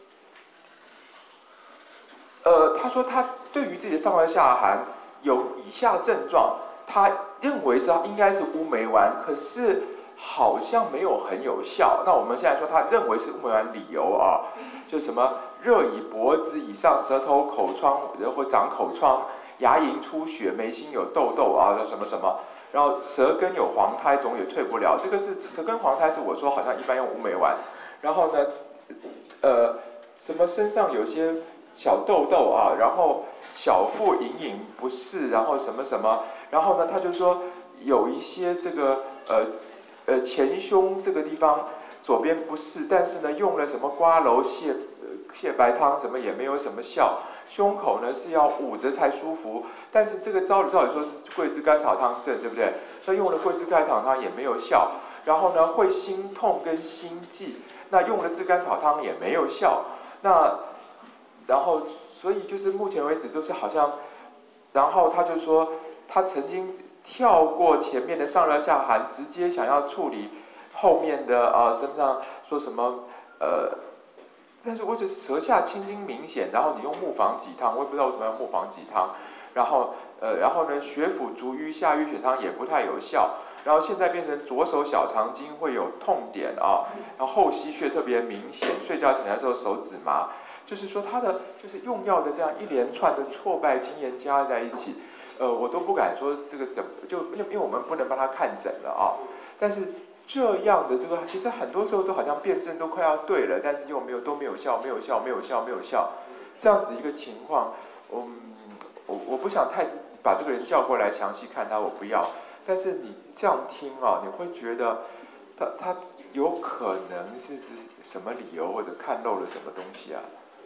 呃，他说他对于自己的上热下寒有以下症状，他认为是应该是乌梅丸，可是好像没有很有效。那我们现在说他认为是乌梅丸理由啊，就什么热以脖子以上、舌头、口疮或长口疮、牙龈出血、眉心有痘痘啊，什么什么，然后舌根有黄苔，总也退不了。这个是舌根黄苔，是我说好像一般用乌梅丸。然后呢，呃，什么身上有些。小痘痘啊，然后小腹隐隐不适，然后什么什么，然后呢，他就说有一些这个呃呃前胸这个地方左边不适，但是呢用了什么瓜蒌泻泻白汤什么也没有什么效，胸口呢是要捂着才舒服，但是这个照理照理说是桂枝甘草汤症，对不对？他用了桂枝甘草汤也没有效，然后呢会心痛跟心悸，那用了炙甘草汤也没有效，那。然后，所以就是目前为止都是好像，然后他就说他曾经跳过前面的上热下寒，直接想要处理后面的啊、呃、身上说什么呃但是我只是舌下青筋明显，然后你用木防己汤，我也不知道为什么要木防己汤，然后呃，然后呢，血府逐瘀下淤血汤也不太有效，然后现在变成左手小肠经会有痛点啊，然后后溪穴特别明显，睡觉醒来之后手指麻，就是说他的就是用药的这样一连串的挫败经验加在一起，呃，我都不敢说这个怎么就因为因为我们不能帮他看诊了啊，但是。这样的这个其实很多时候都好像辩证都快要对了，但是又没有都没有效，没有效，没有效，没有效，这样子的一个情况，嗯，我我不想太把这个人叫过来详细看他，我不要。但是你这样听啊，你会觉得他他有可能是是什么理由或者看漏了什么东西啊？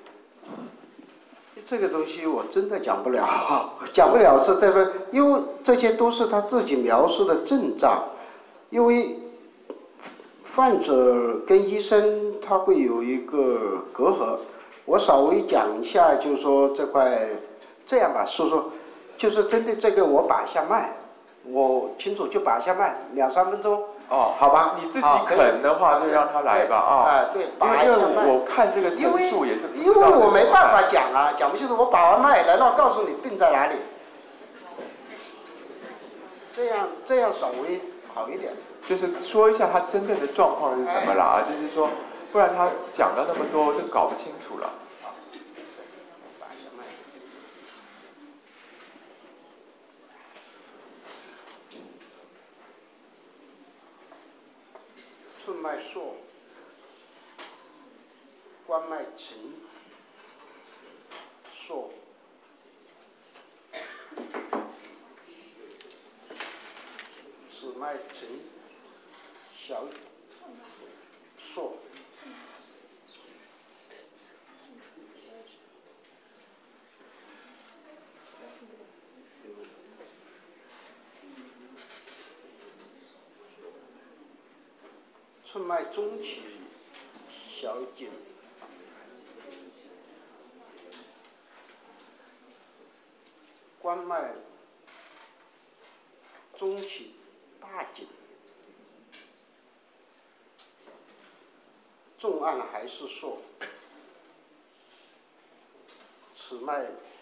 这个东西我真的讲不了，讲不了是这个，因为这些都是他自己描述的症状，因为。患者跟医生他会有一个隔阂，我稍微讲一下，就是说这块这样吧，说说，就是针对这个我把一下脉，我清楚就把一下脉，两三分钟， 哦， 好吧， 你自己肯的话就让他来吧啊， 啊对，把一下脉， 因为我看这个陈述也是不知道， 因为我没办法讲啊，讲不清楚，我把完脉，难道告诉你病在哪里？这样这样稍微好一点。 就是说一下他真正的状况是什么啦啊，就是说，不然他讲了那么多，就搞不清楚了。 寸脉硕，关脉沉，硕。尺脉沉。小硕，寸脉中起，小紧，关脉中起，大紧。重按还是硕，此脉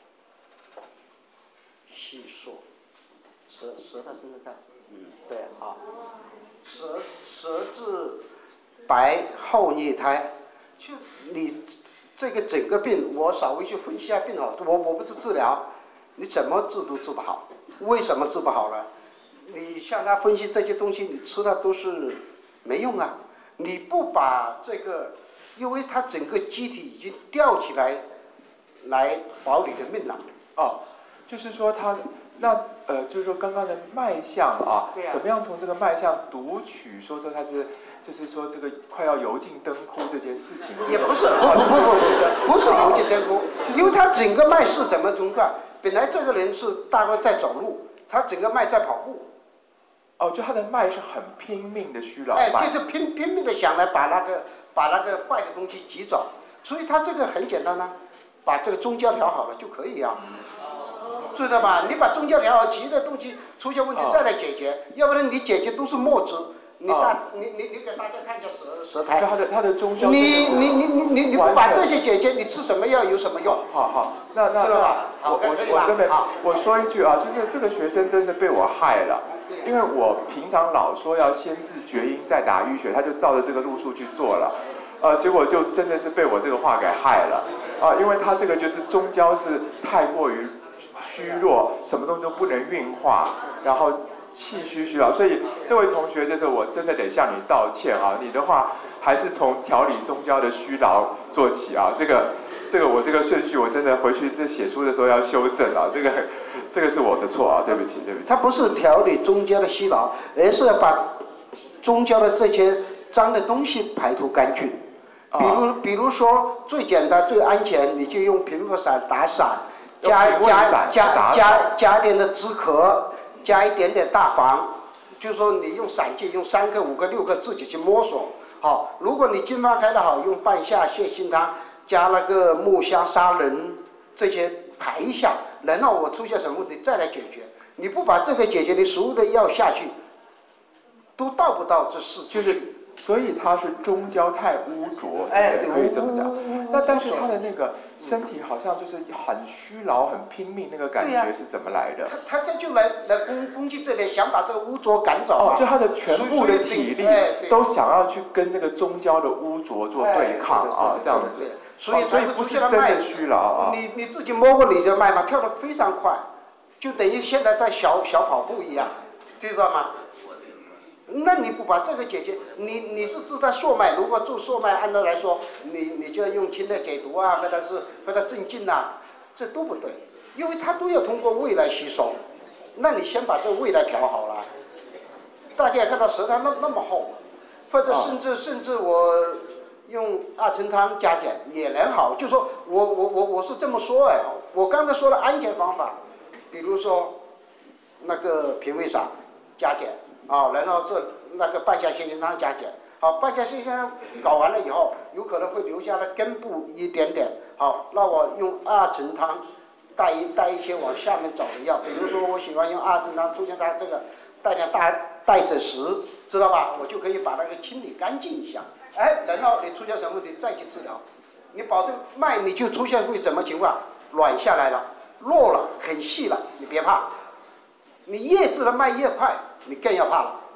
细硕，舌舌头伸着看，嗯，对啊，舌舌质白后裂胎，就你这个整个病，我稍微去分析一下病好，我我不是治疗，你怎么治都治不好，为什么治不好呢？你向他分析这些东西，你吃的都是没用啊。你不把这个，因为它整个机体已经吊起来，来保你的命了。 哦，就是说它那呃，就是说刚刚的脉象啊， 对啊怎么样从这个脉象读取，说说它是，就是说这个快要油尽灯枯这件事情。 也不是，不不不不不，不是油尽灯枯，因为它整个脉是怎么中断？本来这个人是大概在走路，他整个脉在跑步。 哦，就他的脉是很拼命的虚劳脉， 哎，就是拼拼命的想来把那个把那个坏的东西挤走，所以他这个很简单啊，把这个中焦调好了就可以啊，知道吧？你把中焦调好，其他的东西出现问题再来解决，哦、要不然你解决都是墨汁。你大、哦、你你你给大家看一下舌舌苔， 他的他的中焦， 你你你你你你不把这些解决，你吃什么药有什么用？ 好好，那那那我我我这边我说一句啊，就是这个学生真是被我害了。因为我平常老说要先治厥阴再打淤血，他就照着这个路数去做了，呃，结果就真的是被我这个话给害了啊、呃！因为他这个就是中焦是太过于虚弱，什么东西都不能运化，然后气虚虚劳，所以这位同学就是我真的得向你道歉啊！你的话还是从调理中焦的虚劳做起啊，这个。这个我这个顺序我真的回去在写书的时候要修正啊，这个这个是我的错啊，对不起对不起。 它不是调理中焦的虚劳，而是要把中焦的这些脏的东西排除干净。比如比如说最简单最安全，你就用平伏散打散，加加加加加一点的止咳，加一点点大黄，就是说你用散剂用三克五克六克自己去摸索。好，如果你经方开的好，用半夏泻心汤。加那个木香砂仁这些排一下，然后我出现什么问题再来解决。你不把这个解决，你所有的药下去，都到不到这四。 就是所以他是中焦太污浊， 哎， 对，可以这么讲。那但是他的那个嗯身体好像就是很虚劳、很拼命，那个感觉是怎么来的？ 他他就来来攻攻击这边，想把这个污浊赶走哦，就他的全部的体力都想要去跟那个中焦的污浊做对抗啊，这样子。 所以所以不是真的虚劳啊。 你你自己摸过你的脉吗？跳得非常快，就等于现在在小小跑步一样，知道吗？那你不把这个解决，你你是治他朔脉，如果治朔脉，按照来说，你你就要用清热解毒啊，或者是或者镇静啊，这都不对，因为它都要通过胃来吸收。那你先把这个胃来调好了，大家也看到舌苔那那么厚，或者甚至、哦、甚至我用二陈汤加减也能好，就说我我我我是这么说哎，我刚才说的安全方法，比如说那个平胃散加减。啊、哦，然后这那个半夏泻心汤加减，好，半夏泻心汤搞完了以后，有可能会留下了根部一点点，好，那我用二陈汤带一带一些往下面走的药，比如说我喜欢用二陈汤出现它这个带点大带子石，知道吧？我就可以把那个清理干净一下，哎，然后你出现什么问题再去治疗，你保证脉你就出现会什么情况？软下来了，弱了，很细了，你别怕，你越治的脉越快。你更要怕了。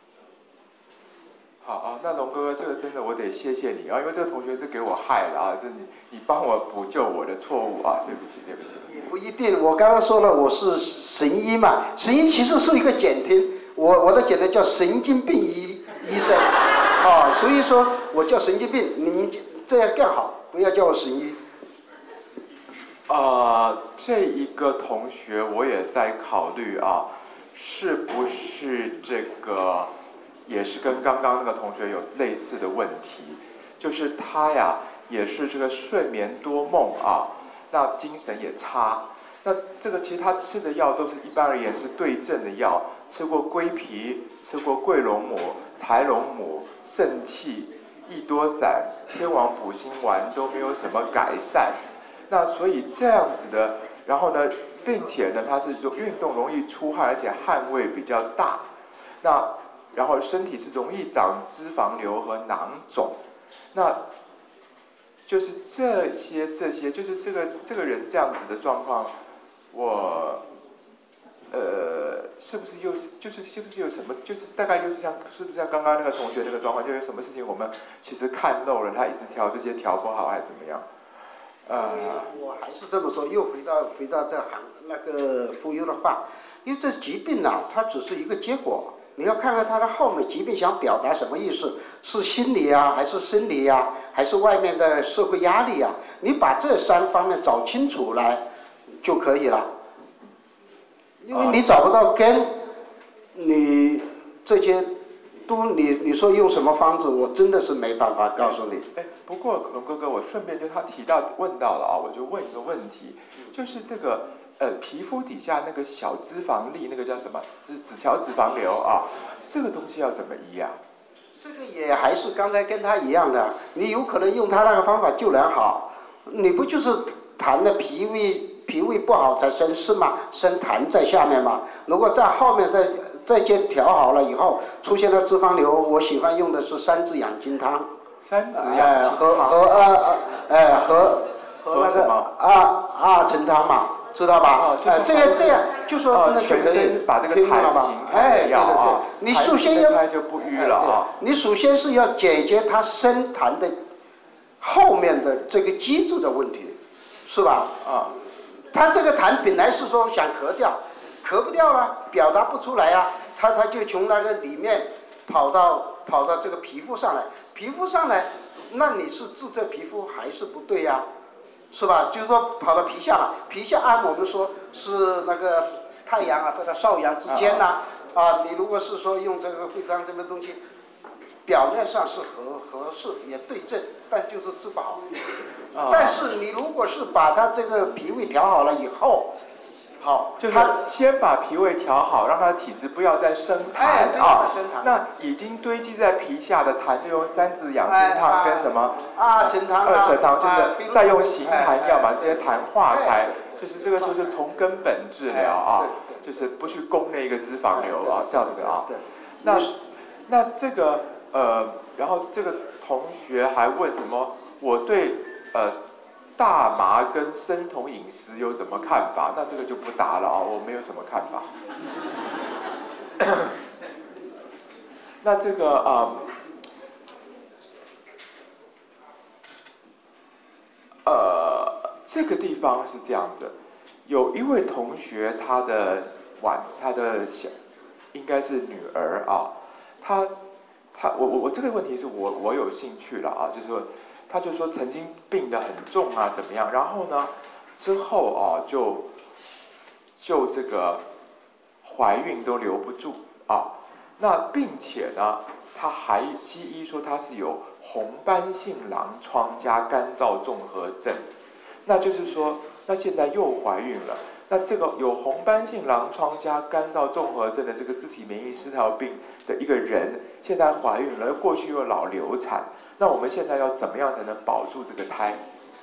好啊，那龙哥哥，这个真的我得谢谢你啊，因为这个同学是给我害了啊，是你你帮我补救我的错误啊，对不起对不起。 也不一定，我刚刚说了我是神医嘛，神医其实是一个简听，我我的简称叫神经病医医生，啊，所以说我叫神经病，您这样更好，不要叫我神医。 啊、呃，这一个同学我也在考虑啊。是不是这个也是跟刚刚那个同学有类似的问题？就是他呀，也是这个睡眠多梦啊，那精神也差。那这个其实他吃的药都是一般而言是对症的药，吃过归脾，吃过桂龙母、柴龙母、肾气、益多散、天王补心丸都没有什么改善。那所以这样子的，然后呢？并且呢，他是说运动容易出汗，而且汗味比较大。那然后身体是容易长脂肪瘤和囊肿。那就是这些这些，就是这个这个人这样子的状况，我呃是不是又是就是是不是有什么，就是大概又是像是不是像刚刚那个同学那个状况，就有什么事情我们其实看漏了，他一直调这些调不好，还是怎么样？ 呃，我还是这么说，又回到回到这行那个傅优的话，因为这疾病呢、啊，它只是一个结果，你要看看它的后面疾病想表达什么意思，是心理啊，还是生理啊，还是外面的社会压力啊？你把这三方面找清楚来就可以了，因为你找不到根，你这些。都你你说用什么方子，我真的是没办法告诉你。 哎，不过龙哥哥，我顺便就他提到问到了啊，我就问一个问题，就是这个呃皮肤底下那个小脂肪粒，那个叫什么？脂脂小脂肪瘤啊，这个东西要怎么医啊？ 这个也还是刚才跟他一样的，你有可能用他那个方法就能好，你不就是痰的脾胃脾胃不好才生湿嘛，生痰在下面嘛，如果在后面再。再先调好了以后，出现了脂肪瘤，我喜欢用的是三字养筋汤。 三字养筋汤。 和和呃呃和和那个二二陈汤嘛，知道吧？ 哦，就是这样这样就说那就可以把这个痰行开的药啊， 你首先要就不淤了啊。 你首先是要解决它生痰的后面的这个机制的问题，是吧？ 啊。 它这个痰本来是说想咳掉。咳不掉啊，表达不出来啊，它它就从那个里面跑到跑到这个皮肤上来，皮肤上来，那你是治这皮肤还是不对呀、啊，是吧？就是说跑到皮下了，皮下按我们说是那个太阳啊或者少阳之间呐、啊，啊，你如果是说用这个会汤这个东西，表面上是合合适也对症，但就是治不好。但是你如果是把它这个脾胃调好了以后。好， 就是先把脾胃调好，让他的体质不要再生痰、哎、啊。那已经堆积在皮下的痰，就用三子养筋汤跟什么二陈汤、 二陈汤，就是再用行痰药把这些痰化开，就是这个就是从根本治疗啊，就是不去攻那个脂肪瘤啊，这样子啊。那那这个呃，然后这个同学还问什么？我对呃大麻跟生酮饮食有什么看法？那这个就不答了啊，我没有什么看法。那这个啊，呃，这个地方是这样子，有一位同学，他的晚，他的小，应该是女儿啊，她，她，我我我这个问题是我我有兴趣了啊，就是说，他就说曾经病得很重啊，怎么样？然后呢，之后啊，就就这个怀孕都留不住啊。那并且呢，他还西医说他是有红斑性狼疮加干燥综合症，那就是说，那现在又怀孕了。那这个有红斑性狼疮加干燥综合症的这个自体免疫失调病的一个人，现在怀孕了，过去又老流产，那我们现在要怎么样才能保住这个胎？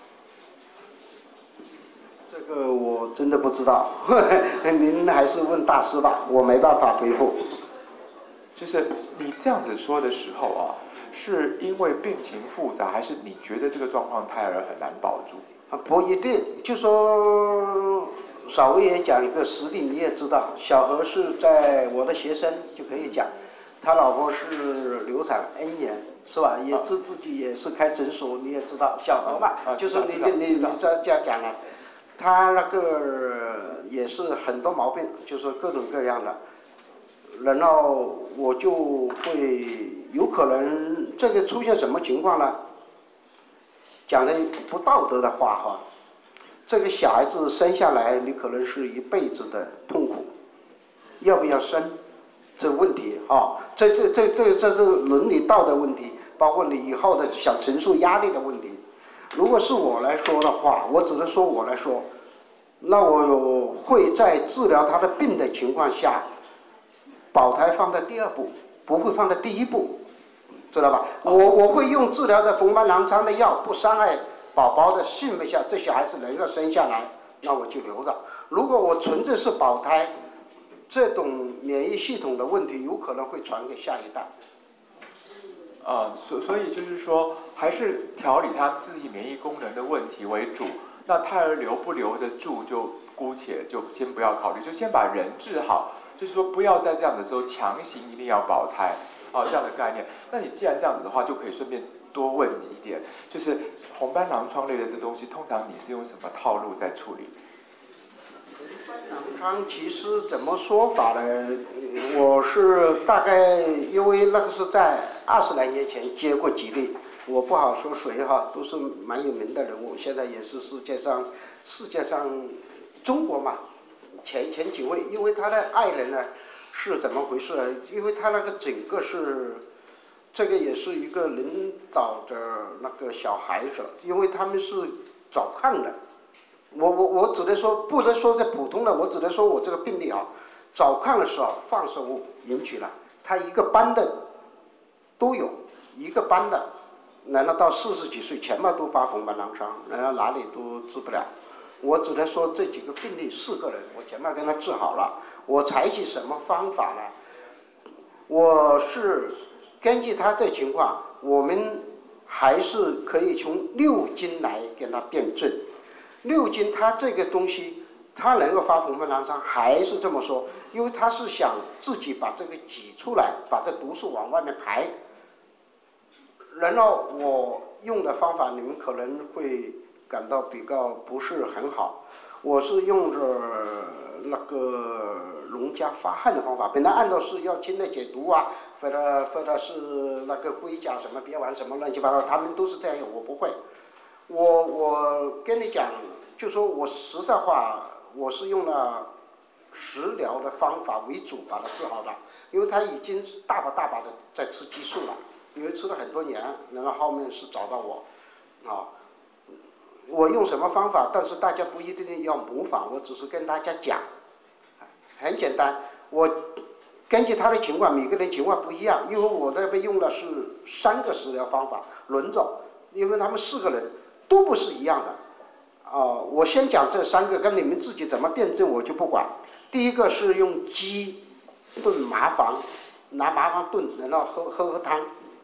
这个我真的不知道，您还是问大师吧，我没办法回复。 就是你这样子说的时候啊，是因为病情复杂，还是你觉得这个状况胎儿很难保住？ 啊，不一定。就说稍微也讲一个实例，你也知道，小何是在我的学生就可以讲，他老婆是流产 N 年，是吧？也自自己也是开诊所，你也知道，小何嘛， 啊、 就是你你你这这样讲了，他那个也是很多毛病，就是各种各样的。然后我就会有可能这个出现什么情况呢？讲的不道德的话哈，这个小孩子生下来你可能是一辈子的痛苦，要不要生？这问题啊，这这这这这是伦理道德问题，包括你以后的想承受压力的问题。如果是我来说的话，我只能说我来说，那我会在治疗他的病的情况下。保胎放在第二步，不会放在第一步，知道吧？我我会用治疗的红斑狼疮的药，不伤害宝宝的性命下，这小孩子能够生下来，那我就留着。如果我纯粹是保胎，这种免疫系统的问题有可能会传给下一代。 啊，所所以就是说，还是调理他自体免疫功能的问题为主。那胎儿留不留得住，就姑且就先不要考虑，就先把人治好。就是说，不要在这样的时候强行一定要保胎啊，这样的概念。那你既然这样子的话，就可以顺便多问你一点，就是红斑狼疮类的这东西，通常你是用什么套路在处理？ 红斑狼疮其实怎么说法呢？我是大概因为那个是在二十来年前接过几例，我不好说谁哈，都是蛮有名的人物，现在也是世界上世界上中国嘛。前前几位，因为他的爱人呢是怎么回事呢？因为他那个整个是，这个也是一个领导着那个小孩子，因为他们是找炕的。我我我只能说，不能说在普通的，我只能说我这个病例啊，找炕的时候放射物引起了，他一个班的都有，一个班的，然后到四十几岁全部都发红斑狼疮，然后哪里都治不了。我只能说这几个病例四个人，我全部跟他治好了。我采取什么方法呢？我是根据他这情况，我们还是可以从六经来给他辩证。六经它这个东西，它能够发红斑狼疮，还是这么说，因为他是想自己把这个挤出来，把这毒素往外面排。然后我用的方法，你们可能会感到比较不是很好，我是用着那个农家发汗的方法，本来按照是要清热解毒啊，或者或者是那个龟甲什么别丸什么乱七八糟，他们都是这样用，我不会。我我跟你讲，就说我实在话，我是用了食疗的方法为主把它治好的，因为他已经大把大把的在吃激素了，因为吃了很多年，然后后面是找到我，啊。我用什么方法？但是大家不一定要模仿，我只是跟大家讲，很简单。我根据他的情况，每个人情况不一样，因为我那边用的是三个食疗方法轮着，因为他们四个人都不是一样的。啊、呃，我先讲这三个，跟你们自己怎么辩证我就不管。第一个是用鸡炖麻黄，拿麻黄炖，然后喝喝喝汤，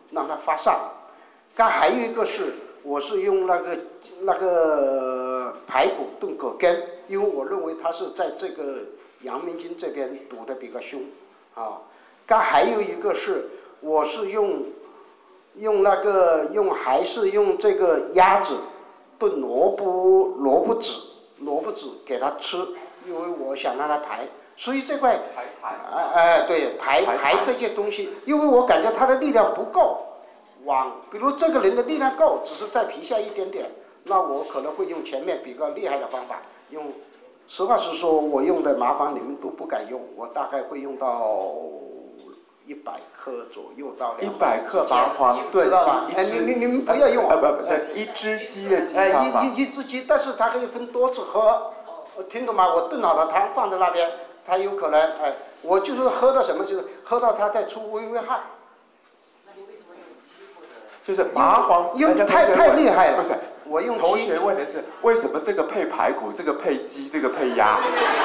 让它发散。刚还有一个是，我是用那个那个排骨炖葛根，因为我认为它是在这个阳明经这边堵得比较凶啊。刚还有一个是，我是用用那个用还是用这个鸭子炖萝卜萝卜籽萝卜籽给它吃，因为我想让它排。所以这块排排哎哎对排排这些东西，因为我感觉它的力量不够，往比如这个人的力量够，只是在皮下一点点，那我可能会用前面比较厉害的方法，用实话实说，我用的麻烦你们都不敢用，我大概会用到一百克左右到两百克。一百克麻黄，对， 知道吧？哎，你你你们不要用啊！不不，一只鸡的鸡汤吧。哎，一一只鸡，但是它可以分多次喝，听懂吗？我炖好的汤放在那边。它有可能，哎，我就是喝到什么，就是喝到它在出微微汗。 那你为什么用鸡或者？ 就是麻黄， 因为太太厉害了。 不是， 我用同学问的是为什么这个配排骨，这个配鸡，这个配鸭？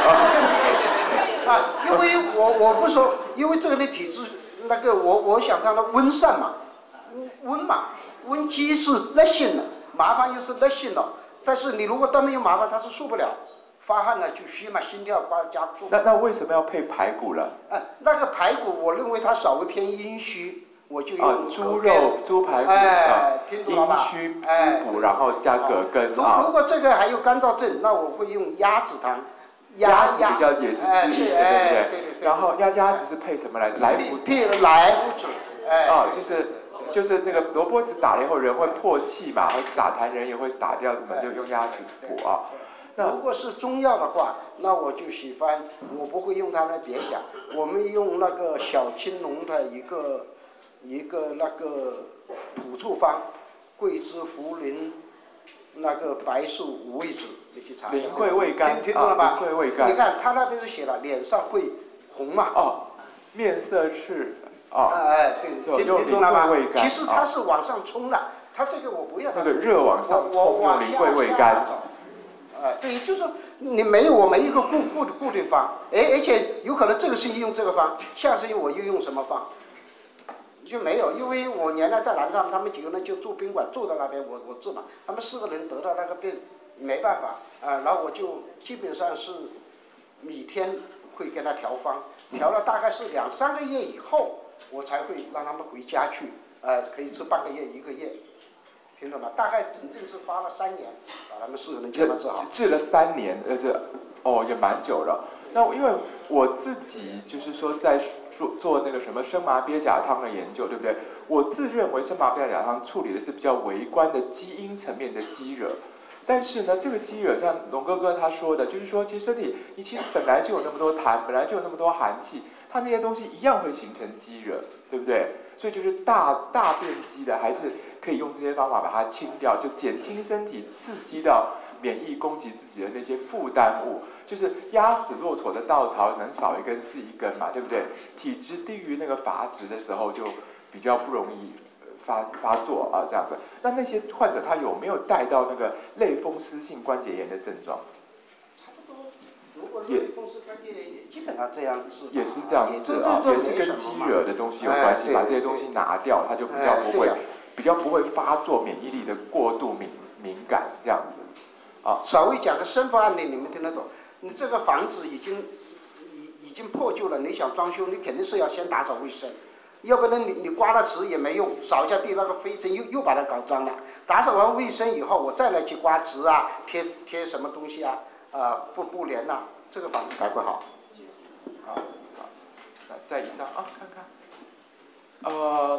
啊，因为我我不说，因为这个的体质，那个我我想让它温散嘛，温嘛，温鸡是热性的，麻烦又是热性的，但是你如果都没有麻烦，它是受不了。发汗了就虚嘛，心跳加速。 那那为什么要配排骨了？ 哎，那个排骨我认为它稍微偏阴虚，我就用、 啊、猪肉猪排骨， 哎，听懂了吧？ 阴虚猪骨，然后加葛根啊。如如果这个还有干燥症，那我会用鸭子汤。 鸭子比较也是滋阴的， 哎、 对不对？ 对对对。 然后鸭鸭子是配什么来着？来福配来福子。哎。 哦，就是就是那个萝卜籽打了以后人会破气嘛，或者打痰人也会打掉，什么就用鸭子补啊。 如果是中药的话，那我就喜欢，我不会用它们别讲，我们用那个小青龙的一个一个那个补处方，桂枝、茯苓、那个白术、五味子，你去查。 苓桂味甘， 听懂了吧？ 苓桂味甘。 你看他那边是写了，脸上会红嘛？ 哦，面色赤。哦。 哎，对，听听懂了吧？其实它是往上冲的，它这个我不要它。 那个热往上冲，用苓桂味甘。 哎，对，就是你没有我没一个固固固定方，哎，而且有可能这个星期用这个方，下星期我又用什么方，就没有，因为我原来在南昌，他们几个人就住宾馆，住在那边，我我治嘛，他们四个人得到那个病，没办法啊，然后我就基本上是每天会跟他调方，调了大概是两三个月以后，我才会让他们回家去，呃，可以吃半个月一个月。听懂吗？大概整整是花了三年，把他们四个人就治好。 治了三年，呃，这哦也蛮久了。那因为我自己就是说在做做那个什么生麻鳖甲汤的研究，对不对？我自认为生麻鳖甲汤处理的是比较微观的基因层面的激惹，但是呢，这个激惹像龙哥哥他说的，就是说其实身体你其实本来就有那么多痰，本来就有那么多寒气，它那些东西一样会形成激惹，对不对？所以就是大大便激的还是可以用这些方法把它清掉，就减轻身体刺激到免疫攻击自己的那些负担物，就是压死骆驼的稻草能少一根是一根嘛，对不对？体质低于那个阀值的时候就比较不容易发发作啊，这样子。那那些患者他有没有带到那个类风湿性关节炎的症状？ 差不多，如果类风湿关节炎也基本上这样治， 也是这样治啊，也是跟激惹的东西有关系，把这些东西拿掉，它就比较不会。比较不会发作免疫力的过度敏敏感这样子，啊， 稍微讲个生活案例，你们听得懂？你这个房子已经已已经破旧了，你想装修，你肯定是要先打扫卫生，要不然你你刮了瓷也没用，扫一下地那个灰尘又又把它搞脏了。打扫完卫生以后，我再来去刮瓷啊，贴贴什么东西啊，啊、呃、布布帘呐、啊，这个房子才会好。 好，好，来再一张啊，看看，呃。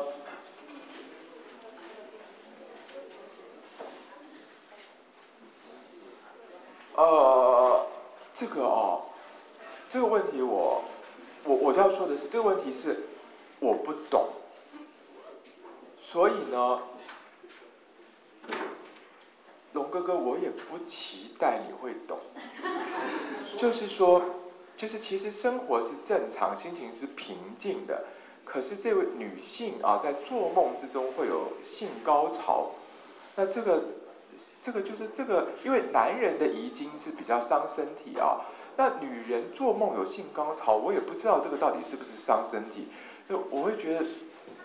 呃，这个哦，这个问题我，我我要说的是，这个问题是我不懂，所以呢，龙哥哥，我也不期待你会懂，就是说，就是其实生活是正常，心情是平静的，可是这位女性啊，在做梦之中会有性高潮，那这个。这个就是这个，因为男人的遗精是比较伤身体啊，那女人做梦有性高潮，我也不知道这个到底是不是伤身体，就我会觉得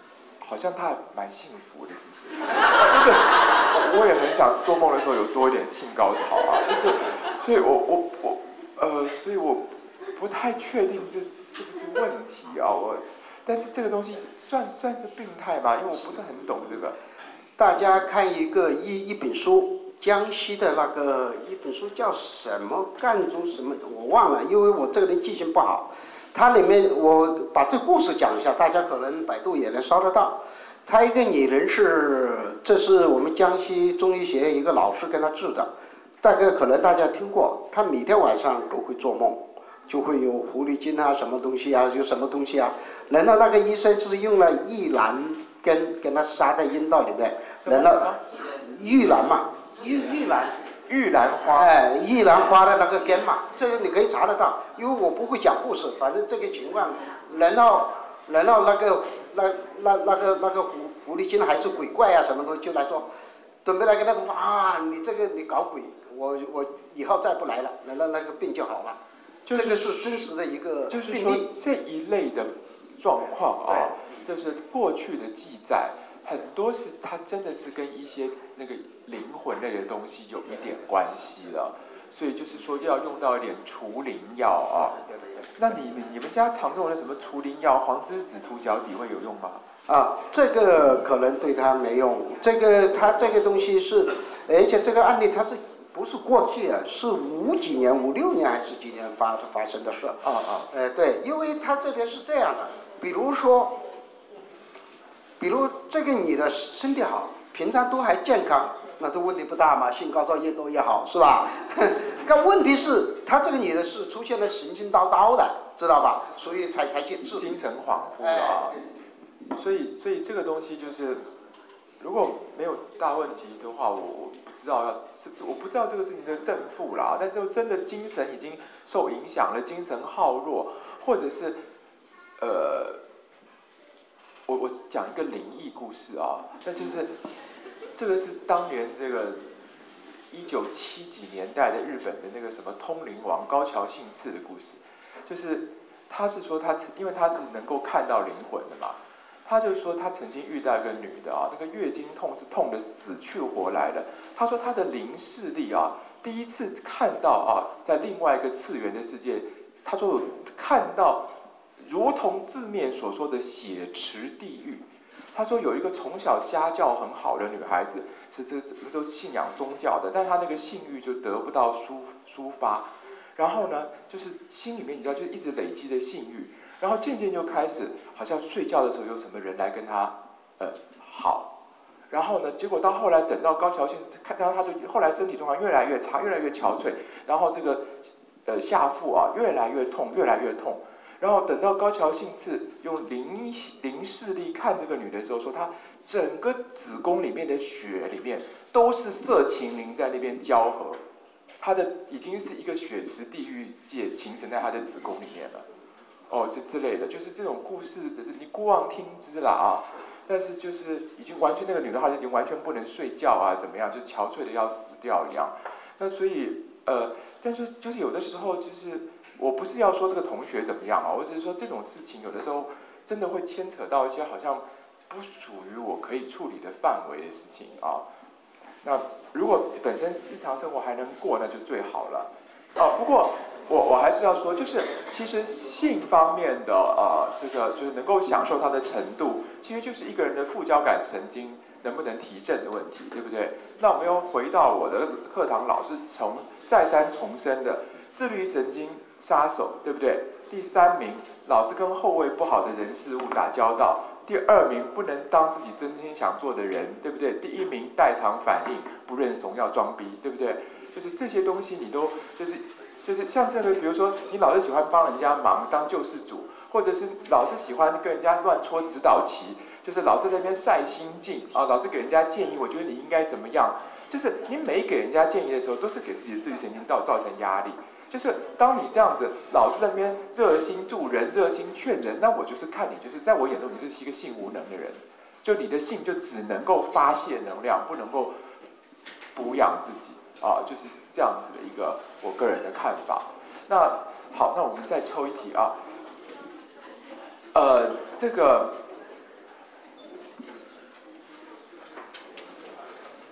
好像他还蛮幸福的，是不是？就是我也很想做梦的时候有多一点性高潮啊，就是所以我我我呃，所以我不太确定这是不是问题啊，我但是这个东西算算是病态吗？因为我不是很懂这个。 大家看一个一一本书，江西的那个一本书叫什么赣州什么我忘了，因为我这个人记性不好。它里面我把这故事讲一下，大家可能百度也能搜得到。她一个女人是，这是我们江西中医学院一个老师跟她治的，大概可能大家听过。她每天晚上都会做梦，就会有狐狸精啊，什么东西啊，有什么东西啊。然后那个医生是用了玉兰根跟她撒在阴道里面，然后玉兰嘛，玉玉兰。 玉兰花， 哎，玉兰花的那个根嘛，这个你可以查得到，因为我不会讲故事，反正这个情况，然后，然后那个那那那个那个狐狐狸精还是鬼怪啊什么东西，就来说，准备来跟他说啊，你这个你搞鬼，我我以后再不来了，然后那个病就好了，就是、这个是真实的一个病例。 就是说这一类的状况啊，就是过去的记载。很多是它真的是跟一些那个灵魂类的东西有一点关系了，所以就是说要用到一点除灵药啊。 对对对。 那你们你们家常用的什么除灵药，黄栀子涂脚底会有用吗？ 啊，这个可能对他没用。这个他这个东西是，而且这个案例它是不是过去啊？是五几年、五六年还是几年发发生的事？ 啊啊。 呃，对，因为他这边是这样的，比如说。比如这个女的身体好，平常都还健康，那这问题不大嘛，性高潮越多越好，是吧？但问题是，她这个女的是出现了神经叨叨的，知道吧？所以才才去治。 精神恍惚啊。哎、所以所以这个东西就是，如果没有大问题的话，我我不知道要是我不知道这个事情的正负啦，但就真的精神已经受影响了，精神耗弱，或者是呃。我我讲一个灵异故事啊，那就是这个是当年这个一九七几年代的日本的那个什么通灵王高桥幸次的故事，就是他是说他因为他是能够看到灵魂的嘛，他就说他曾经遇到一个女的啊，那个月经痛是痛得死去活来的，他说他的灵视力啊，第一次看到啊，在另外一个次元的世界，他说看到。如同字面所说的血池地狱，他说有一个从小家教很好的女孩子，是这都是信仰宗教的，但她那个性欲就得不到抒抒发，然后呢，就是心里面你知道就一直累积的性欲，然后渐渐就开始好像睡觉的时候有什么人来跟她呃好，然后呢，结果到后来等到高桥幸看到她就后来身体状况越来越差，越来越憔悴，然后这个呃下腹啊越来越痛，越来越痛。然后等到高桥幸次用灵灵视力看这个女的时候，说她整个子宫里面的血里面都是色情灵在那边交合，她的已经是一个血池地狱界形成在她的子宫里面了。哦，这之类的，就是这种故事，你姑妄听之啦啊。但是就是已经完全那个女的好像已经完全不能睡觉啊，怎么样，就憔悴的要死掉一样。那所以呃，但是就是有的时候就是。我不是要说这个同学怎么样啊，我只是说这种事情有的时候真的会牵扯到一些好像不属于我可以处理的范围的事情啊。那如果本身日常生活还能过，那就最好了。哦，不过我我还是要说，就是其实性方面的呃这个就是能够享受它的程度，其实就是一个人的副交感神经能不能提振的问题，对不对？那我们又回到我的课堂老师从再三重申的自律神经。杀手对不对？第三名，老是跟后位不好的人事物打交道；第二名，不能当自己真心想做的人，对不对？第一名，代偿反应，不认怂要装逼，对不对？就是这些东西你都就是就是像这个，比如说你老是喜欢帮人家忙当救世主，或者是老是喜欢跟人家乱戳指导棋，就是老是在那边晒心境啊，老是给人家建议，我觉得你应该怎么样？就是你每给人家建议的时候，都是给自己的自律神经道造成压力。就是当你这样子老是在那边热心助人、热心劝人，那我就是看你，就是在我眼中你就是一个性无能的人，就你的性就只能够发泄能量，不能够补养自己啊，就是这样子的一个我个人的看法。那好，那我们再抽一题啊，呃，这个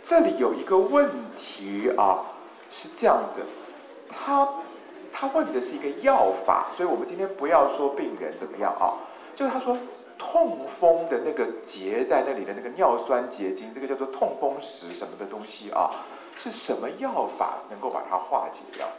这里有一个问题啊，是这样子，他他问的是一个药法，所以我们今天不要说病人怎么样啊，就是他说痛风的那个结在那里的那个尿酸结晶，这个叫做痛风石什么的东西啊，是什么药法能够把它化解掉？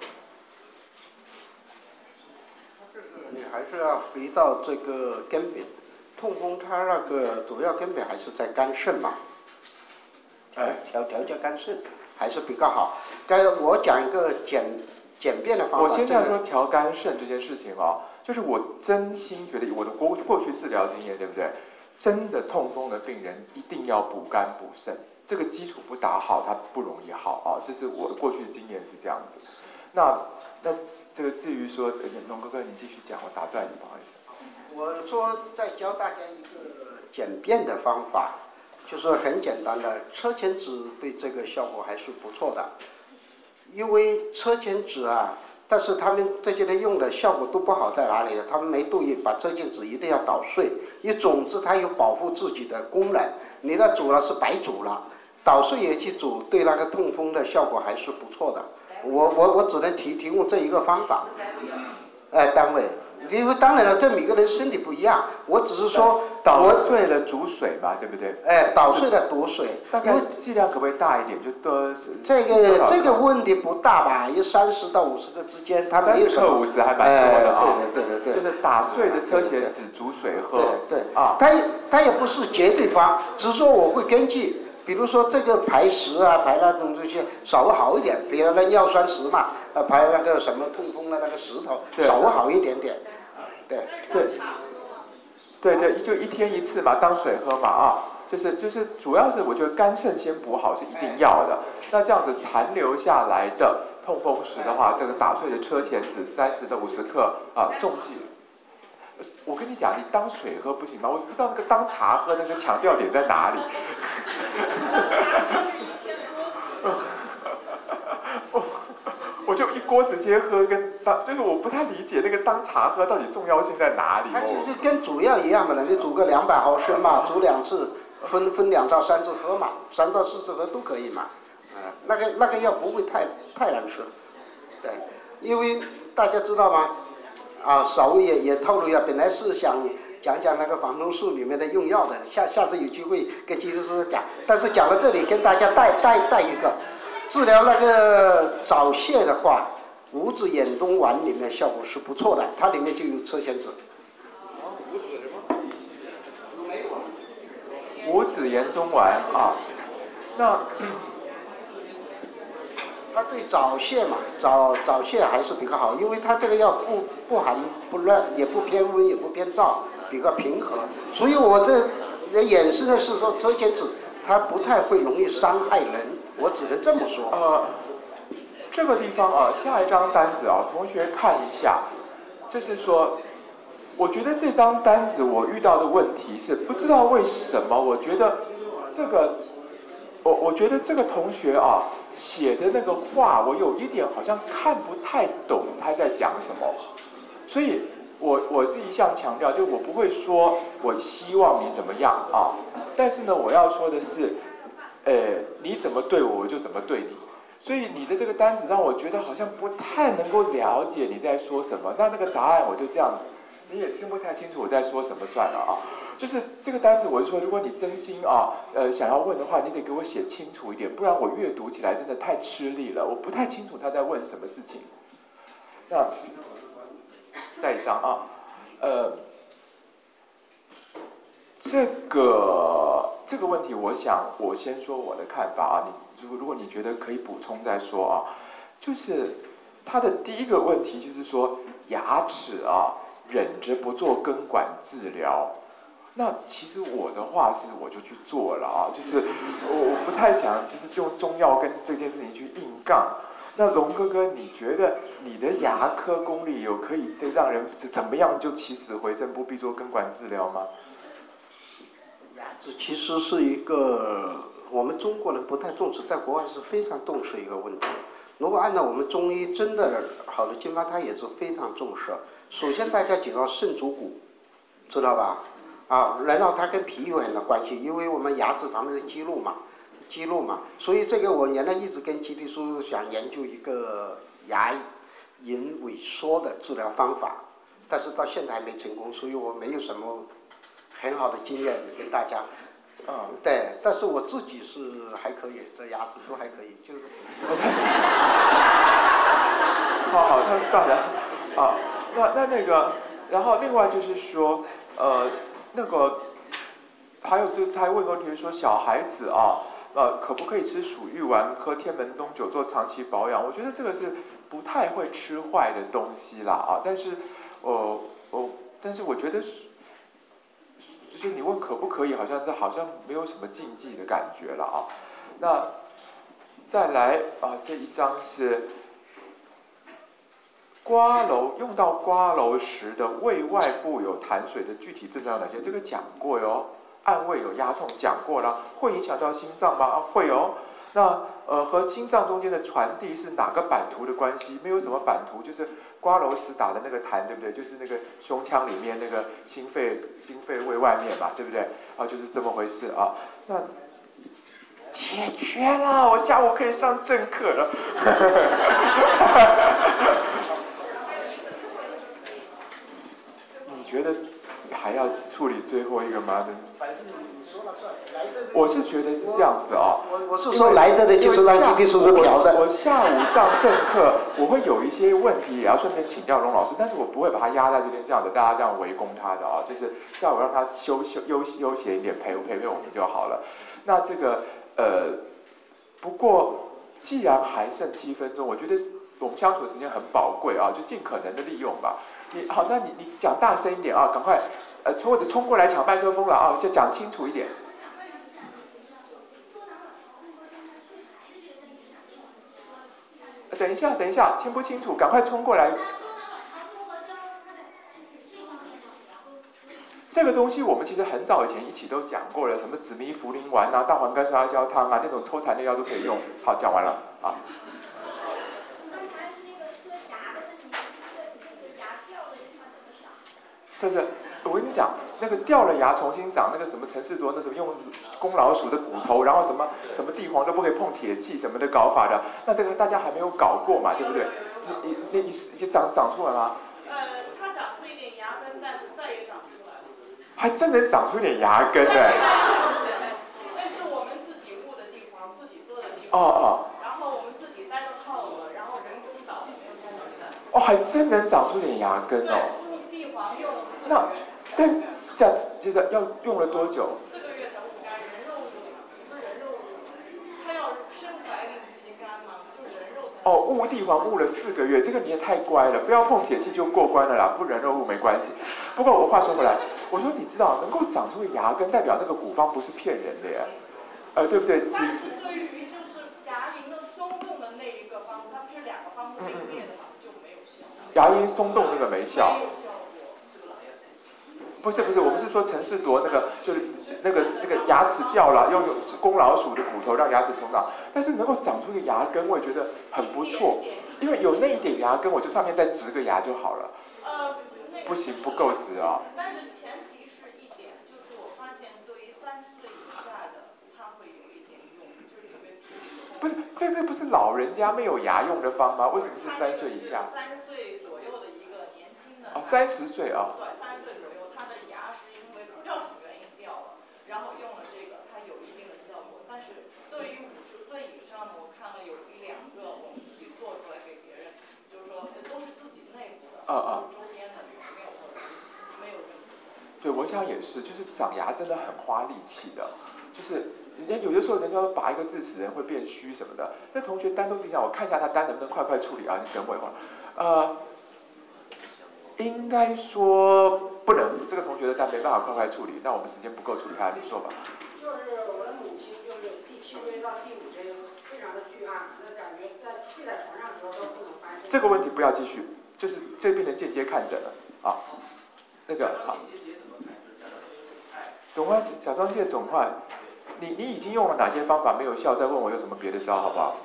你还是要回到这个根本，痛风它那个主要根本还是在肝肾嘛，调调调节肝肾还是比较好。该我讲一个简简便的方法。 我先这样说调肝肾这件事情啊，就是我真心觉得我的过过去治疗经验，对不对？真的痛风的病人一定要补肝补肾，这个基础不打好，它不容易好啊。这是我过去的经验是这样子。那那这个至于说，龙哥哥你继续讲，我打断你，不好意思。 我说再教大家一个简便的方法，就是很简单的，车前子对这个效果还是不错的。因为车前子啊，但是他们这些人用的效果都不好在哪里呢？他们没注意把车前子一定要捣碎，因为种子它有保护自己的功能，你那煮了是白煮了，捣碎也去煮，对那个痛风的效果还是不错的。我我我只能提提供这一个方法，哎，单位，因为当然了，这每个人身体不一样，我只是说捣碎了煮水嘛，对不对？ 哎，捣碎了煮水， 大概剂量可不可以大一点？就多这个这个问题不大吧？有三十到五十个之间，它没有什么。 五十还蛮多的啊。 哎，对对对对。 就是打碎的车前子煮水喝。 对对啊， 它它也不是绝对方，只是说我会根据。比如说这个排石啊，排那种这些稍微好一点，比如那尿酸石嘛，呃，排那个什么痛风的那个石头，稍微好一点点，对对对对，就一天一次嘛，当水喝嘛啊，就是就是主要是我觉得肝肾先补好是一定要的。那这样子残留下来的痛风石的话，这个打碎的车前子三十到五十克啊，重剂。我跟你讲，你当水喝不行吗？我不知道那个当茶喝那个强调点在哪里。我就一锅直接喝，跟当就是我不太理解那个当茶喝到底重要性在哪里。 它就是跟煮药一样的，你煮个两百毫升嘛，煮两次，分分两到三次喝嘛，三到四次喝都可以嘛。啊，那个那个药不会太太难吃，对，因为大家知道吗？啊，稍微也也透露一下，本来是想讲讲那个防痛素里面的用药的，下下次有机会跟技术师讲。但是讲到这里，跟大家带带带一个，治疗那个早泄的话，五子偃中丸里面效果是不错的，它里面就有车前子。 五子偃中丸啊，那。 它对早泄嘛，早早泄还是比较好，因为它这个药不不寒不热，也不偏温也不偏燥，比较平和。所以我这演示的是说车前子它不太会容易伤害人，我只能这么说。 呃，这个地方啊，下一张单子啊，同学看一下，就是说，我觉得这张单子我遇到的问题是不知道为什么，我觉得这个。我我觉得这个同学啊写的那个话，我有一点好像看不太懂他在讲什么，所以我我是一向强调，就我不会说我希望你怎么样啊，但是呢，我要说的是，呃，你怎么对我，我就怎么对你。所以你的这个单子让我觉得好像不太能够了解你在说什么，那那个答案我就这样子，你也听不太清楚我在说什么算了啊。就是这个单子，我是说，如果你真心啊，呃，想要问的话，你得给我写清楚一点，不然我阅读起来真的太吃力了，我不太清楚他在问什么事情。那再一张啊，呃，这个这个问题，我想我先说我的看法啊，你如果如果你觉得可以补充再说啊，就是他的第一个问题就是说牙齿啊，忍着不做根管治疗。那其实我的话是我就去做了啊，就是我我不太想，其实用中药跟这件事情去硬杠。那龙哥哥，你觉得你的牙科功力有可以这让人怎么样就起死回生，不必做根管治疗吗？ 牙齿其实是一个我们中国人不太重视，在国外是非常重视一个问题。如果按照我们中医真的好的经方，它也是非常重视。首先大家讲到肾主骨，知道吧？啊，然后它跟脾有很大关系，因为我们牙齿旁边的肌肉嘛， 记录嘛。所以这个我原来一直跟基地叔想研究一个牙龈萎缩的治疗方法，但是到现在还没成功，所以我没有什么很好的经验跟大家。嗯，对，但是我自己是还可以，这牙齿都还可以，就是。 好好，那算了啊。那那那个，然后另外就是说，呃，那个还有就他还问个问题说，小孩子啊，呃，可不可以吃鼠玉丸、喝天门冬酒做长期保养？我觉得这个是不太会吃坏的东西啦啊。但是，呃，哦，但是我觉得。就是你问可不可以，好像是好像没有什么禁忌的感觉了啊。那再来啊，这一张是刮瘘，用到刮瘘时的胃外部有痰水的具体症状有哪些？这个讲过哟，按胃有压痛讲过了，会影响到心脏吗？啊，会哦。那呃和心脏中间的传递是哪个版图的关系？没有什么版图，就是刮瘘时打的那个痰，对不对？就是那个胸腔里面那个心肺心肺胃外面嘛，对不对？啊，就是这么回事啊。那解决了，我下午可以上正课了。你觉得还要处理最后一个吗？ 反正你说了算，来这我是觉得是这样子啊、哦。 我我是说来这里就是让基地叔叔调的。 我下午上正课，我会有一些问题也要顺便请教龙老师，但是我不会把他压在这边这样的，大家这样围攻他的啊、哦，就是下午让他休休悠悠闲一点，陪陪陪我们就好了。那这个呃，不过既然还剩七分钟，我觉得我们相处的时间很宝贵啊，就尽可能的利用吧。你好，那你你讲大声一点啊，赶快呃或者冲过来抢麦克风了啊，就讲清楚一点。等一下，等一下，听不清楚，赶快冲过来。这个东西我们其实很早以前一起都讲过了，什么紫米茯苓丸啊、大黄甘酸阿胶汤啊，那种抽痰的药都可以用。好，讲完了啊。就是我跟你讲，那个掉了牙重新长，那个什么陈世多，那什么用公老鼠的骨头，然后什么什么地黄都不可以碰铁器什么的搞法的，那这个大家还没有搞过嘛，对不对？你你你你你长长出来吗？ 呃，它长出一点牙根，但是再也长不出来了。 还真能长出一点牙根哎！ 那是我们自己悟的地方，自己做的地方。哦哦。 然后我们自己待了耗子，然后人工岛也没有干到干。 哦，还真能长出点牙根哦。 对，地黄用了四个月。 那，但这样就是要用了多久？ 四个月才悟干，人肉悟的，不是人肉悟的。他要身怀令其干嘛，就人肉。 哦，悟地黄悟了四个月，这个你也太乖了，不要碰铁器就过关了啦，不人肉悟没关系。不过我话说回来，我说你知道，能够长出个牙根，代表那个古方不是骗人的耶，呃，对不对？ 但是对于就是牙龈的松动的那一个方，它不是两个方并列的嘛，就没有效。 牙龈松动那个没效。 没有效果。 不是不是，我们是说陈世铎那个，就是那个那个牙齿掉了，用公老鼠的骨头让牙齿重长，但是能够长出一个牙根，我也觉得很不错，因为有那一点牙根，我就上面再植个牙就好了。 呃，那个、 不行，不够植啊。 但是前提是一点，就是我发现对于三十岁以下的，它会有一点用，就是特别支持。 不是，这个不是老人家没有牙用的方吗？为什么是三岁以下？ 三十岁左右的一个年轻的。 哦，三十岁啊。 对，三十岁左右，他的牙是因为不知道什么原因掉了，然后用了这个，它有一定的效果。但是对于五十岁以上的，我看了有一两个我们自己做出来给别人，就是说都是自己内部的， 嗯嗯， 周边的没有做，没有任何效果。 对，我想也是，就是长牙真的很花力气的，就是人家有的时候人家拔一个智齿人会变虚什么的。这同学单都定下，我看一下他单能不能快快处理啊？你等我一会儿，呃。应该说不能，这个同学的单没办法快快处理，那我们时间不够处理他，你说吧。 就是我的母亲，就是第七椎到第五椎非常的巨暗，那感觉在睡在床上的时候都不能发现。 这个问题不要继续，就是这病人间接看诊了啊。那个好。肿块甲状腺肿块，你你已经用了哪些方法没有效？再问我有什么别的招好不好？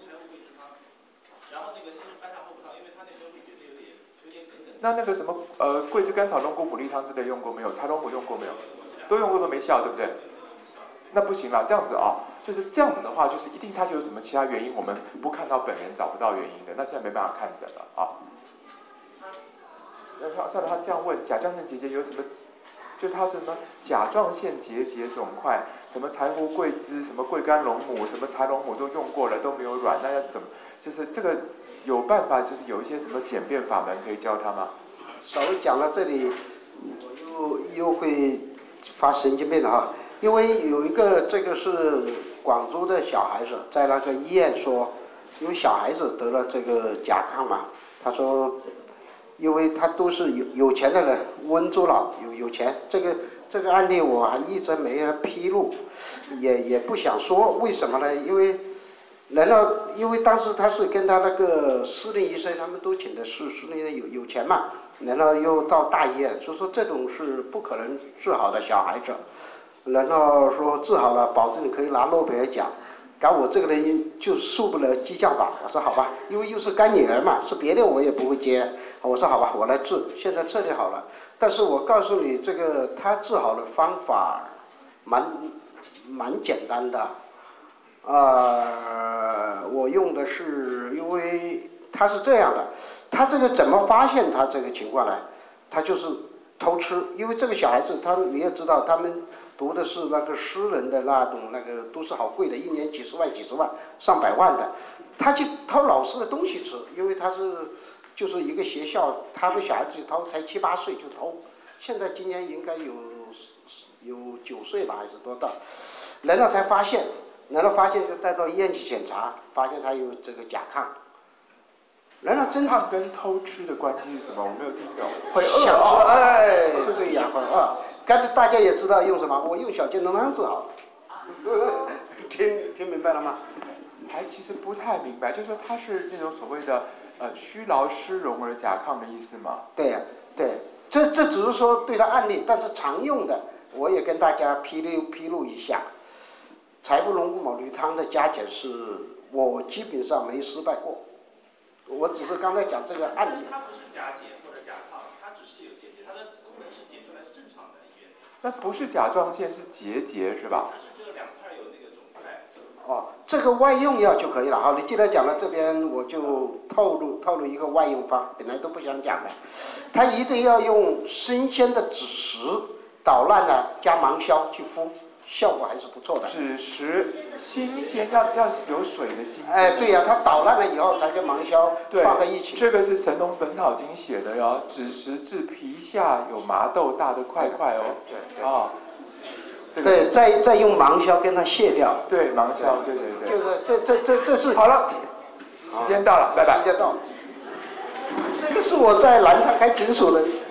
那那个什么呃桂枝甘草龙骨牡蛎汤之类用过没有？茶龙骨用过没有？都用过都没效，对不对？那不行了，这样子啊，就就是这样子的话，就是一定它就有什么其他原因，我们不看到本人找不到原因的，那现在没办法看诊了啊。要照照他这样问，甲状腺结节有什么？就是他什么甲状腺结节肿块，什么柴胡桂枝，什么桂干龙母，什么柴龙母都用过了，都没有软，那要怎么？就是这个有办法，就是有一些什么简便法门可以教他吗？ 稍微讲到这里，我又又会发神经病了哈，因为有一个这个是广州的小孩子在那个医院说，因为小孩子得了这个甲亢嘛，他说。因为他都是有有钱的人，温州佬有有钱，这个这个案例我还一直没人披露，也也不想说，为什么呢？因为，难道因为当时他是跟他那个私立医生，他们都请的是私立的有有钱嘛，难道又到大医院，所以说这种是不可能治好的小孩子，难道说治好了，保证你可以拿诺贝尔奖？搞我这个人就受不了激将法，我说好吧，因为又是干女儿嘛，是别的我也不会接。我说好吧，我来治，现在彻底好了。但是我告诉你，这个他治好的方法蛮蛮简单的，啊、呃，我用的是，因为他是这样的，他这个怎么发现他这个情况呢？他就是偷吃，因为这个小孩子他你也知道，他们读的是那个私人的那种，那个都是好贵的，一年几十万、几十万、上百万的，他去偷老师的东西吃，因为他是。就是一个学校，他们小孩子偷才七八岁就偷，现在今年应该有有九岁吧，还是多大？然后才发现，然后发现就带到医院去检查，发现他有这个甲亢。然后真它跟偷吃的关系是什么？我没有听懂。会饿想哦， 说，哎，对对呀，会饿。刚才大家也知道用什么，我用小金能量治好。听听明白了吗？ 还其实不太明白，就是说它是那种所谓的。呃，虚劳失荣而甲亢的意思吗？ 对呀、啊，对，这这只是说对他案例，但是常用的，我也跟大家披露披露一下。柴胡龙骨牡蛎汤的加减是我基本上没失败过，我只是刚才讲这个案例。 它不是甲减或者甲亢，它只是有结节，它的功能是检出来是正常的医院。 那不是甲状腺，是结节是吧？ 它是这两块有那个肿块。 哦，这个外用药就可以了。好，你既然讲到这边，我就透露透露一个外用方，本来都不想讲的。他一定要用新鲜的枳实捣烂了加芒硝去敷，效果还是不错的。 枳实新鲜，要要有水的新鲜。 哎，对呀、啊，它捣烂了以后才跟芒硝放在一起。 这个是《神农本草经》写的哟，枳实治皮下有麻豆大的块块哦。对啊。哦这个、 对，再再用芒硝跟它卸掉。 对，芒硝，对对对。 就是这这这这是好了，时间到了，拜拜。 时间到了。这个是我在南昌开诊所的